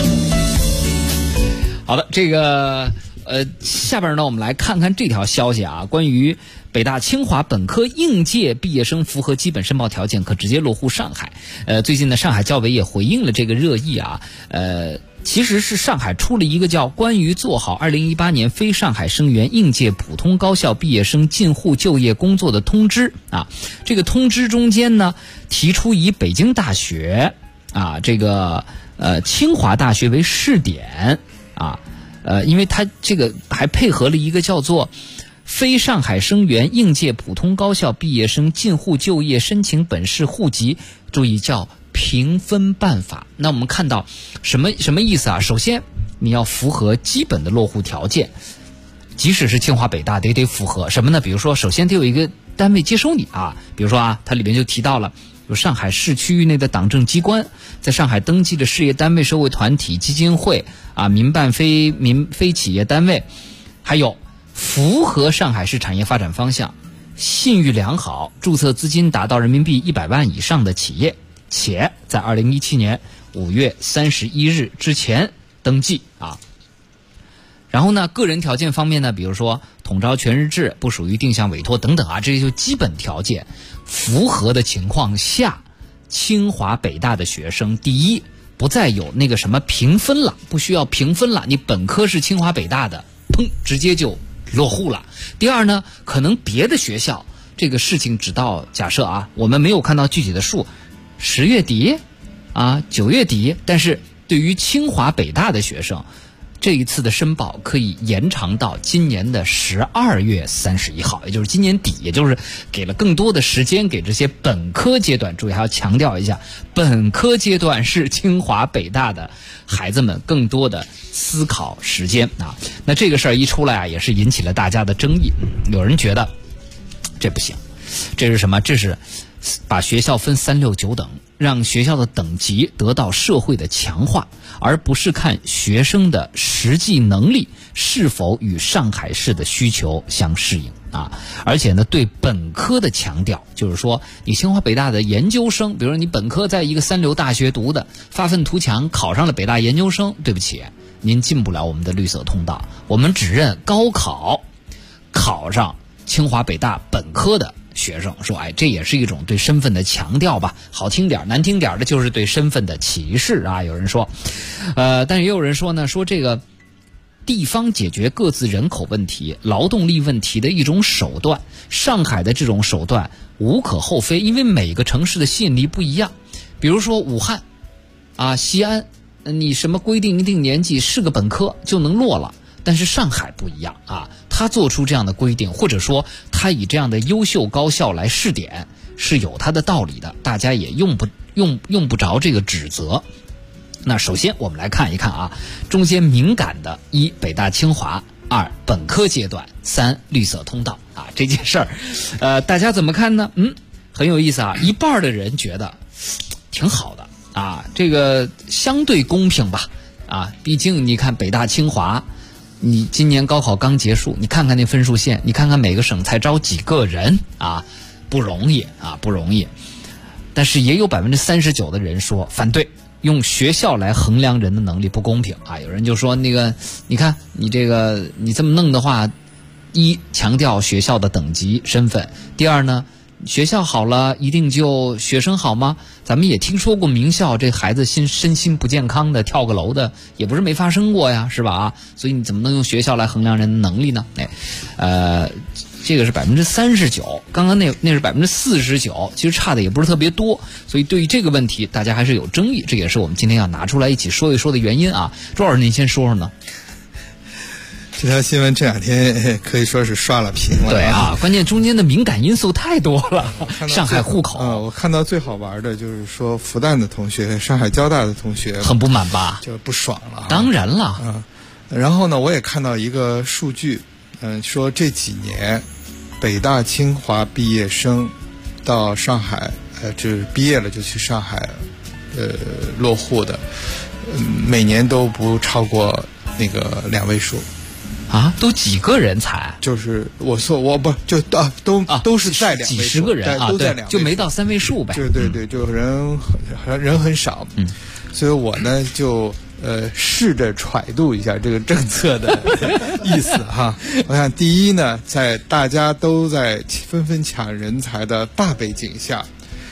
好的，这个下边呢，我们来看看这条消息啊，关于北大清华本科应届毕业生符合基本申报条件可直接落户上海。最近呢，上海教委也回应了这个热议啊，其实是上海出了一个叫《关于做好2018年非上海生源应届普通高校毕业生进沪就业工作的通知》啊。这个通知中间呢，提出以北京大学啊这个清华大学为试点啊，因为它这个还配合了一个叫做非上海生源应届普通高校毕业生进沪就业申请本市户籍，注意叫评分办法。那我们看到什么意思啊？首先你要符合基本的落户条件，即使是清华北大得符合什么呢？比如说首先得有一个单位接收你啊，比如说啊，它里面就提到了有上海市区域内的党政机关，在上海登记的事业单位、社会团体、基金会啊、民办非企业单位，还有符合上海市产业发展方向、信誉良好、注册资金达到人民币100万以上的企业，且在2017年5月31日之前登记啊。 然后呢，个人条件方面呢，比如说统招全日制，不属于定向委托等等啊，这些就基本条件符合的情况下，清华北大的学生，第一，不再有那个什么评分了，不需要评分了，你本科是清华北大的，砰，直接就落户了。第二呢，可能别的学校这个事情只到假设啊，我们没有看到具体的数，10月底啊9月底，但是对于清华北大的学生，这一次的申报可以延长到今年的12月31号，也就是今年底，也就是给了更多的时间给这些本科阶段。注意还要强调一下，本科阶段是清华北大的孩子们更多的思考时间啊。那这个事儿一出来啊，也是引起了大家的争议。有人觉得这不行，这是什么？这是把学校分3、6、9等，让学校的等级得到社会的强化，而不是看学生的实际能力是否与上海市的需求相适应啊。而且呢，对本科的强调就是说，你清华北大的研究生，比如说你本科在一个3流大学读的，发愤图强考上了北大研究生，对不起，您进不了我们的绿色通道，我们只认高考考上清华北大本科的学生。说这也是一种对身份的强调吧，好听点难听点的就是对身份的歧视啊。有人说但是也有人说呢，说这个地方解决各自人口问题、劳动力问题的一种手段，上海的这种手段无可厚非，因为每个城市的吸引力不一样。比如说武汉啊、西安，你什么规定一定年纪是个本科就能落了，但是上海不一样啊，他做出这样的规定，或者说他以这样的优秀高校来试点，是有他的道理的，大家也用不着这个指责。那首先我们来看一看啊，中间敏感的1北大清华，2本科阶段，3绿色通道啊，这件事儿大家怎么看呢？很有意思啊，一半的人觉得挺好的啊，这个相对公平吧啊，毕竟你看北大清华，你今年高考刚结束，你看看那分数线，你看看每个省才招几个人啊，不容易啊，不容易。但是也有39%的人说反对，用学校来衡量人的能力不公平啊。有人就说那个，你看你这个你这么弄的话，1强调学校的等级身份，第2呢，学校好了一定就学生好吗？咱们也听说过名校这孩子身心不健康的跳个楼的，也不是没发生过呀，是吧啊？所以你怎么能用学校来衡量人的能力呢？这个是39%，刚刚那是49%，其实差的也不是特别多，所以对于这个问题大家还是有争议，这也是我们今天要拿出来一起说一说的原因啊。周老师您先说说呢？ 这条新闻这2天可以说是刷了屏了。 对啊，关键中间的敏感因素太多了。上海户口我看到最好玩的就是说复旦的同学、上海交大的同学很不满吧？ 就不爽了。 当然了。 然后呢，我也看到一个数据，说这几年北大清华毕业生到上海就是毕业了就去上海落户的，每年都不超过那个2位数。 啊，都几个人才？ 就是我不就都是在2位数， 几十个人啊， 都在2位数，就没到3位数呗。 对，就人很少。所以我呢就试着揣度一下这个政策的意思哈。我想第一呢，在大家都在纷纷抢人才的大背景下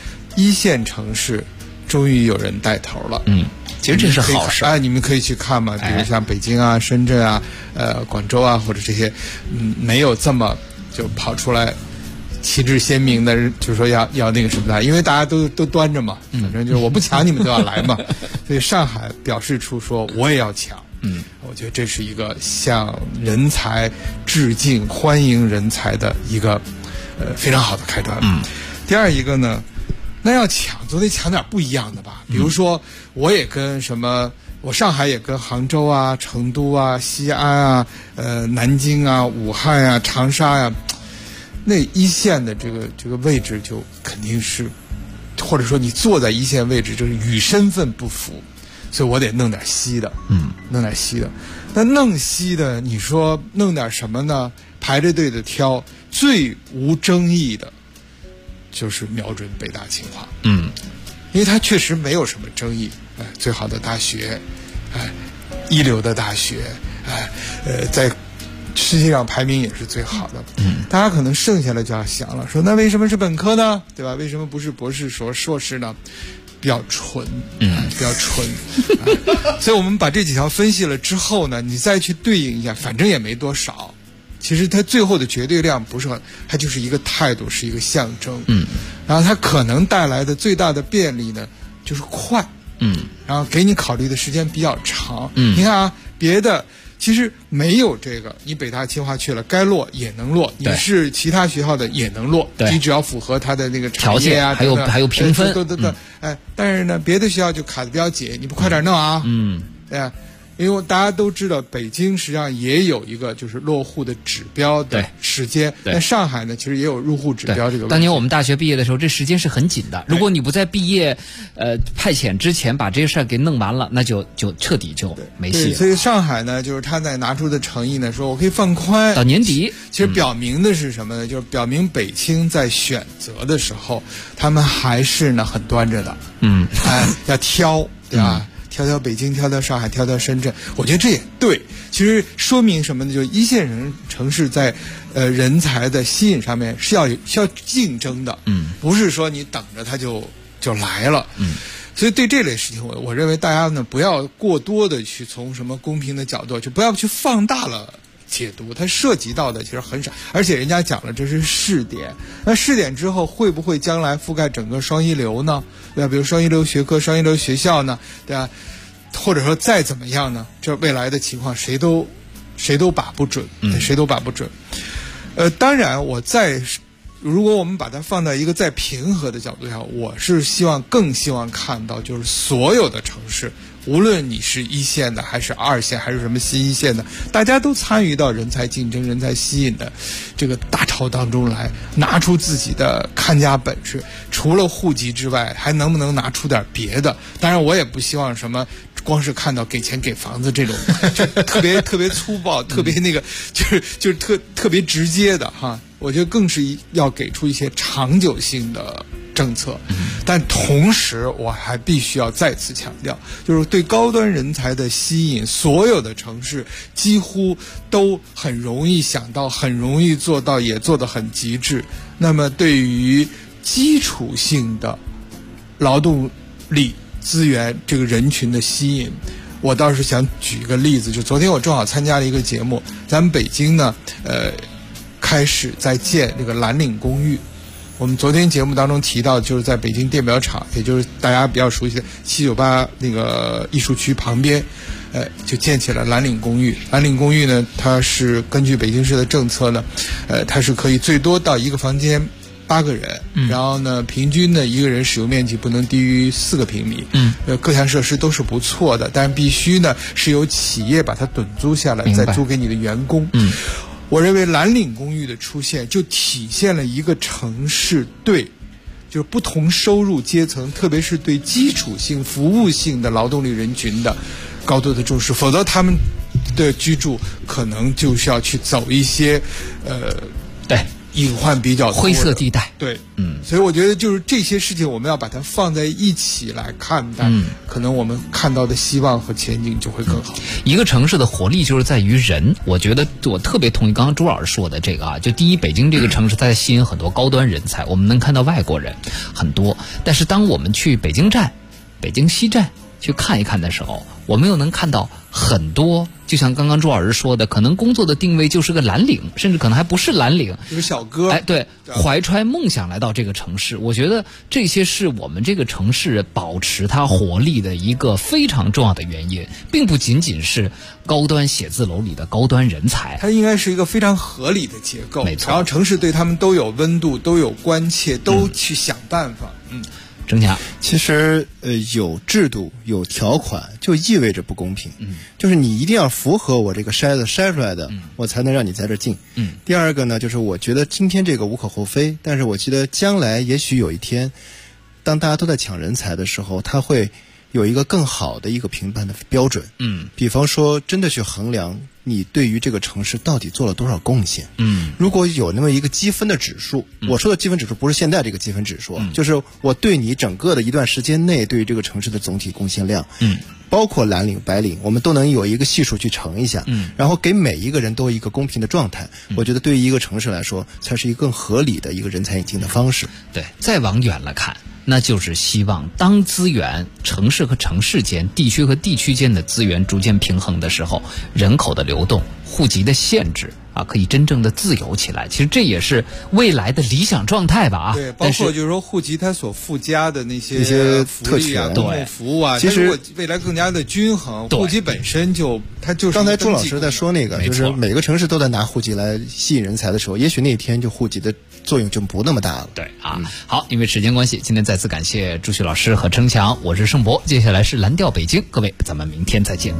，1线城市终于有人带头了。 其实这是好事。 你们可以去看嘛，比如像北京啊、深圳啊、广州啊，或者这些，没有这么就跑出来旗帜鲜明的，就是说要那个什么的，因为大家都端着嘛，反正就是我不抢你们都要来嘛。所以上海表示出说我也要抢。我觉得这是一个向人才致敬、欢迎人才的一个非常好的开端。第二一个呢，那要抢总得抢点不一样的吧，比如说我也跟我上海也跟杭州啊、成都啊、西安啊、南京啊、武汉啊、长沙呀，那1线的这个位置就肯定是，或者说你坐在1线位置就是与身份不符，所以我得弄点稀的，弄点稀的。那弄稀的，你说弄点什么呢？排着队的挑，最无争议的就是瞄准北大清华。因为它确实没有什么争议，最好的大学，一流的大学， 在世界上排名也是最好的。大家可能剩下来就要想了，说那为什么是本科呢？对吧？为什么不是博士、硕士呢？比较纯，比较纯。所以我们把这几条分析了之后呢，你再去对应一下，反正也没多少。其实它最后的绝对量不是很，它就是一个态度，是一个象征。然后它可能带来的最大的便利呢，就是快。然后给你考虑的时间比较长。你看啊，别的其实没有这个，你北大清华去了，该落也能落，你是其他学校的也能落，你只要符合它的那个条件啊，还有评分， 对。但是呢，别的学校就卡得比较紧，你不快点弄啊？对啊。因为大家都知道，北京实际上也有一个就是落户的指标的时间。那上海呢，其实也有入户指标这个问题。 当年我们大学毕业的时候，这时间是很紧的。如果你不在毕业派遣之前把这个事儿给弄完了，那就彻底就没戏了。 所以上海呢，就是他在拿出的诚意呢，说我可以放宽到年底。 其实表明的是什么呢？就是表明北清在选择的时候，他们还是呢很端着的。要挑，对吧？挑北京，挑上海，挑深圳，我觉得这也对。其实说明什么呢？就是一线城市在人才的吸引上面是要竞争的，不是说你等着它就来了。所以对这类事情，我认为大家呢不要过多的去从什么公平的角度，就不要去放大了解读，它涉及到的其实很少，而且人家讲了这是试点，那试点之后会不会将来覆盖整个双一流呢？对吧？比如双一流学科、双一流学校呢，对吧？或者说再怎么样呢？这未来的情况谁都把不准，谁都把不准。当然如果我们把它放在一个再平和的角度下，我是更希望看到，就是所有的城市，无论你是一线的还是二线还是什么新一线的，大家都参与到人才竞争、人才吸引的这个大潮当中来，拿出自己的看家本事。除了户籍之外，还能不能拿出点别的？当然，我也不希望什么光是看到给钱给房子这种，就特别粗暴、特别那个，就是特别直接的哈。我觉得更是要给出一些长久性的政策，但同时我还必须要再次强调，就是对高端人才的吸引，所有的城市几乎都很容易想到，很容易做到，也做得很极致。那么对于基础性的劳动力资源这个人群的吸引，我倒是想举一个例子，就昨天我正好参加了一个节目，咱们北京呢开始在建这个蓝领公寓。我们昨天节目当中提到，就是在北京电表厂，也就是大家比较熟悉的798那个艺术区旁边，就建起了蓝领公寓。蓝领公寓呢，它是根据北京市的政策呢，它是可以最多到一个房间8个人，然后呢，平均呢一个人使用面积不能低于4个平米。各项设施都是不错的，但必须呢是由企业把它趸租下来，再租给你的员工。我认为蓝领公寓的出现，就体现了一个城市对就是不同收入阶层，特别是对基础性、服务性的劳动力人群的高度的重视，否则他们的居住可能就是要去走一些对隐患比较多的灰色地带。 对，所以我觉得就是这些事情我们要把它放在一起来看待，可能我们看到的希望和前景就会更好。 一个城市的活力就是在于人，我觉得我特别同意刚刚朱老师说的这个啊，就第一，北京这个城市在吸引很多高端人才，我们能看到外国人很多，但是当我们去北京站、北京西站去看一看的时候，我们又能看到很多，就像刚刚朱老师说的，可能工作的定位就是个蓝领，甚至可能还不是蓝领， 就是小哥。 对，怀揣梦想来到这个城市，我觉得这些是我们这个城市保持它活力的一个非常重要的原因，并不仅仅是高端写字楼里的高端人才， 它应该是一个非常合理的结构。 没错， 然后城市对他们都有温度，都有关切，都去想办法。 郑强， 其实有制度有条款就意味着不公平，就是你一定要符合我这个筛子筛出来的，我才能让你在这进。第二个呢，就是我觉得今天这个无可厚非，但是我记得将来也许有一天，当大家都在抢人才的时候，他会有一个更好的一个评判的标准。比方说真的去衡量你对于这个城市到底做了多少贡献。如果有那么一个积分的指数，我说的积分指数不是现在这个积分指数，就是我对你整个的一段时间内对于这个城市的总体贡献量， 包括蓝领、白领，我们都能有一个系数去乘一下，然后给每一个人都一个公平的状态。我觉得对于一个城市来说，才是一个更合理的一个人才引进的方式。 对，再往远了看，那就是希望当资源城市和城市间、地区和地区间的资源逐渐平衡的时候，人口的流动、户籍的限制可以真正的自由起来。其实这也是未来的理想状态吧对，包括就是说户籍它所附加的那些特权、 公共服务啊，其实如果未来更加的均衡，户籍本身它就是。 刚才朱老师在说那个，就是每个城市都在拿户籍来吸引人才的时候，也许那一天就户籍的作用就不那么大了。 对好，因为时间关系，今天再次感谢朱旭老师和程强，我是盛博，接下来是蓝调北京，各位，咱们明天再见。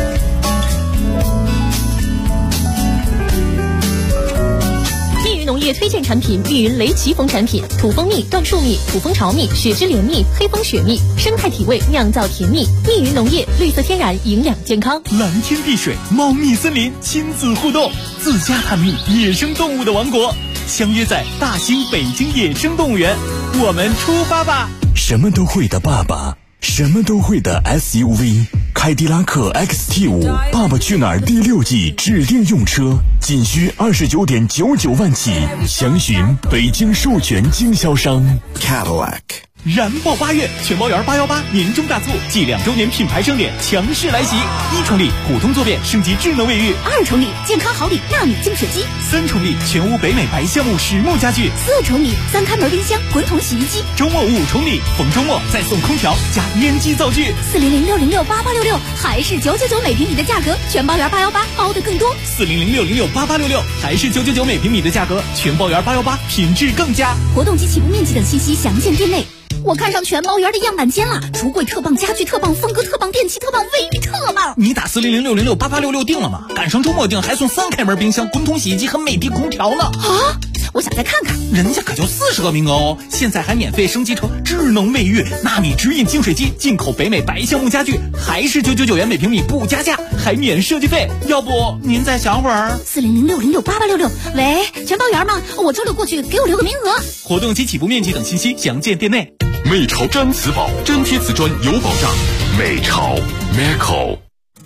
农业推荐产品：密云雷奇蜂产品，土蜂蜜、椴树蜜、土蜂巢蜜、雪之莲蜜、黑蜂雪蜜，生态体味，酿造甜蜜。密云农业，绿色天然，营养健康。 蓝天碧水，猫蜜森林，亲子互动，自家探秘，野生动物的王国，相约在大兴北京野生动物园，我们出发吧！ 什么都会的爸爸，什么都会的 SUV， 凯迪拉克 XT5 爸爸去哪儿第6季指定用车，仅需29.99万起，详询北京授权经销商 Cadillac。 燃爆8月，全包圆818年终大促暨2周年品牌盛典强势来袭！1重礼普通坐便升级智能卫浴 ，2重礼健康好礼纳米净水机 ，3重礼全屋北美白橡木实木家具 ，4重礼3开门冰箱滚筒洗衣机， 周末5重礼，逢周末再送空调加烟机灶具 ，400-606-8866还是999每平米的价格，全包圆818包的更多 ，400-606-8866还是999每平米的价格，全包圆818品质更佳。 活动及起步面积等信息详见店内。我看上全包园的样板间了，橱柜特棒，家具特棒，风格特棒，电器特棒，卫浴特棒。 你打400-606-8866订了吗？赶上周末订还送3开门冰箱、滚筒洗衣机和美的空调呢。 我想再看看。 人家可就40个名额哦，现在还免费升级成智能卫浴、纳米直饮净水机，进口北美白橡木家具，还是999元每平米不加价，还免设计费。要不您再想会儿 ？400-606-8866。喂，全包园吗？我周6过去，给我留个名额。 活动及起步面积等信息详见店内。 美潮毡瓷宝，粘贴瓷砖有保障。美潮 Meco。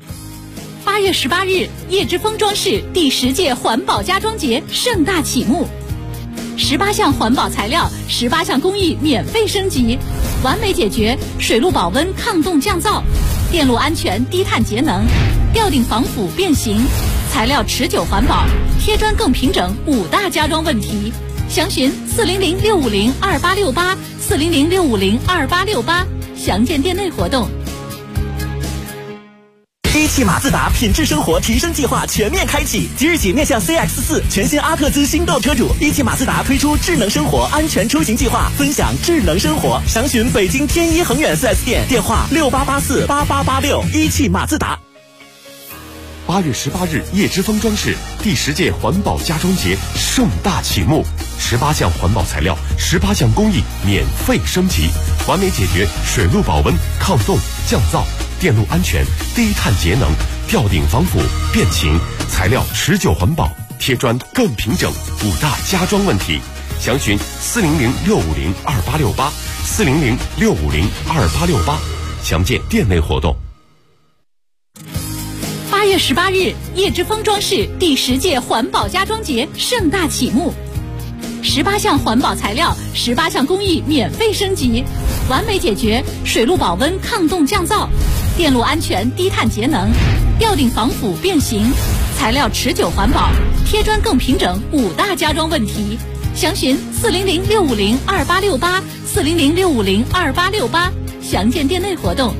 8月18日，叶之峰装饰第10届环保家装节盛大启幕，18项环保材料，18项工艺免费升级，完美解决水陆保温、抗冻降噪、电路安全、低碳节能、吊顶防腐变形、材料持久环保、贴砖更平整5大家装问题。详询400-650-2868，400-650-2868，详见店内活动。 一汽马自达品质生活提升计划全面开启，即日起面向 CX-4 全新阿特兹心动车主，一汽马自达推出智能生活安全出行计划，分享智能生活。详询北京天一恒远 4S 店，电话68848886。一汽马自达。 8月18日，叶之峰装饰第10届环保家装节盛大启幕，18项环保材料，18项工艺免费升级，完美解决水陆保温、抗冻、降噪、电路安全、低碳节能、吊顶防腐、变形，材料持久环保，贴砖更平整5大家装问题。详询400-650-2868， 400-650-2868，详见店内活动。 8月18日，叶之峰装饰第10届环保家装节盛大启幕，18项环保材料，18项工艺免费升级，完美解决水陆保温、抗冻降噪、电路安全、低碳节能、吊顶防腐变形、材料持久环保、贴砖更平整5大家装问题。详询400-650-2868， 400-650-2868，详见店内活动。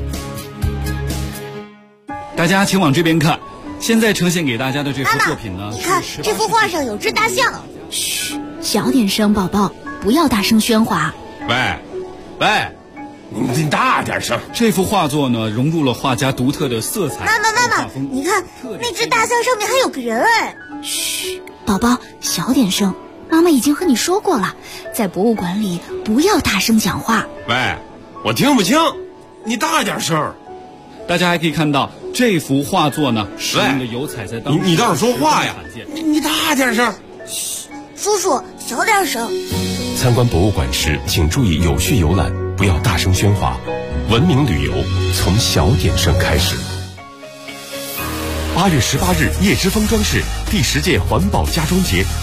大家请往这边看，现在呈现给大家的这幅作品呢， 你看这幅画上有只大象。 嘘，小点声，宝宝，不要大声喧哗。 喂，你大点声。这幅画作呢，融入了画家独特的色彩。 妈妈，你看那只大象上面还有个人哎。 嘘，宝宝，小点声。妈妈已经和你说过了，在博物馆里不要大声讲话。 喂，我听不清，你大点声。大家还可以看到这幅画作呢，使用的油彩在当时你倒是说话呀！ 你大点声。叔叔，小点声。 参观博物馆时，请注意有序游览，不要大声喧哗。 文明旅游从小点声开始。8月18日，叶之峰装饰第10届环保家装节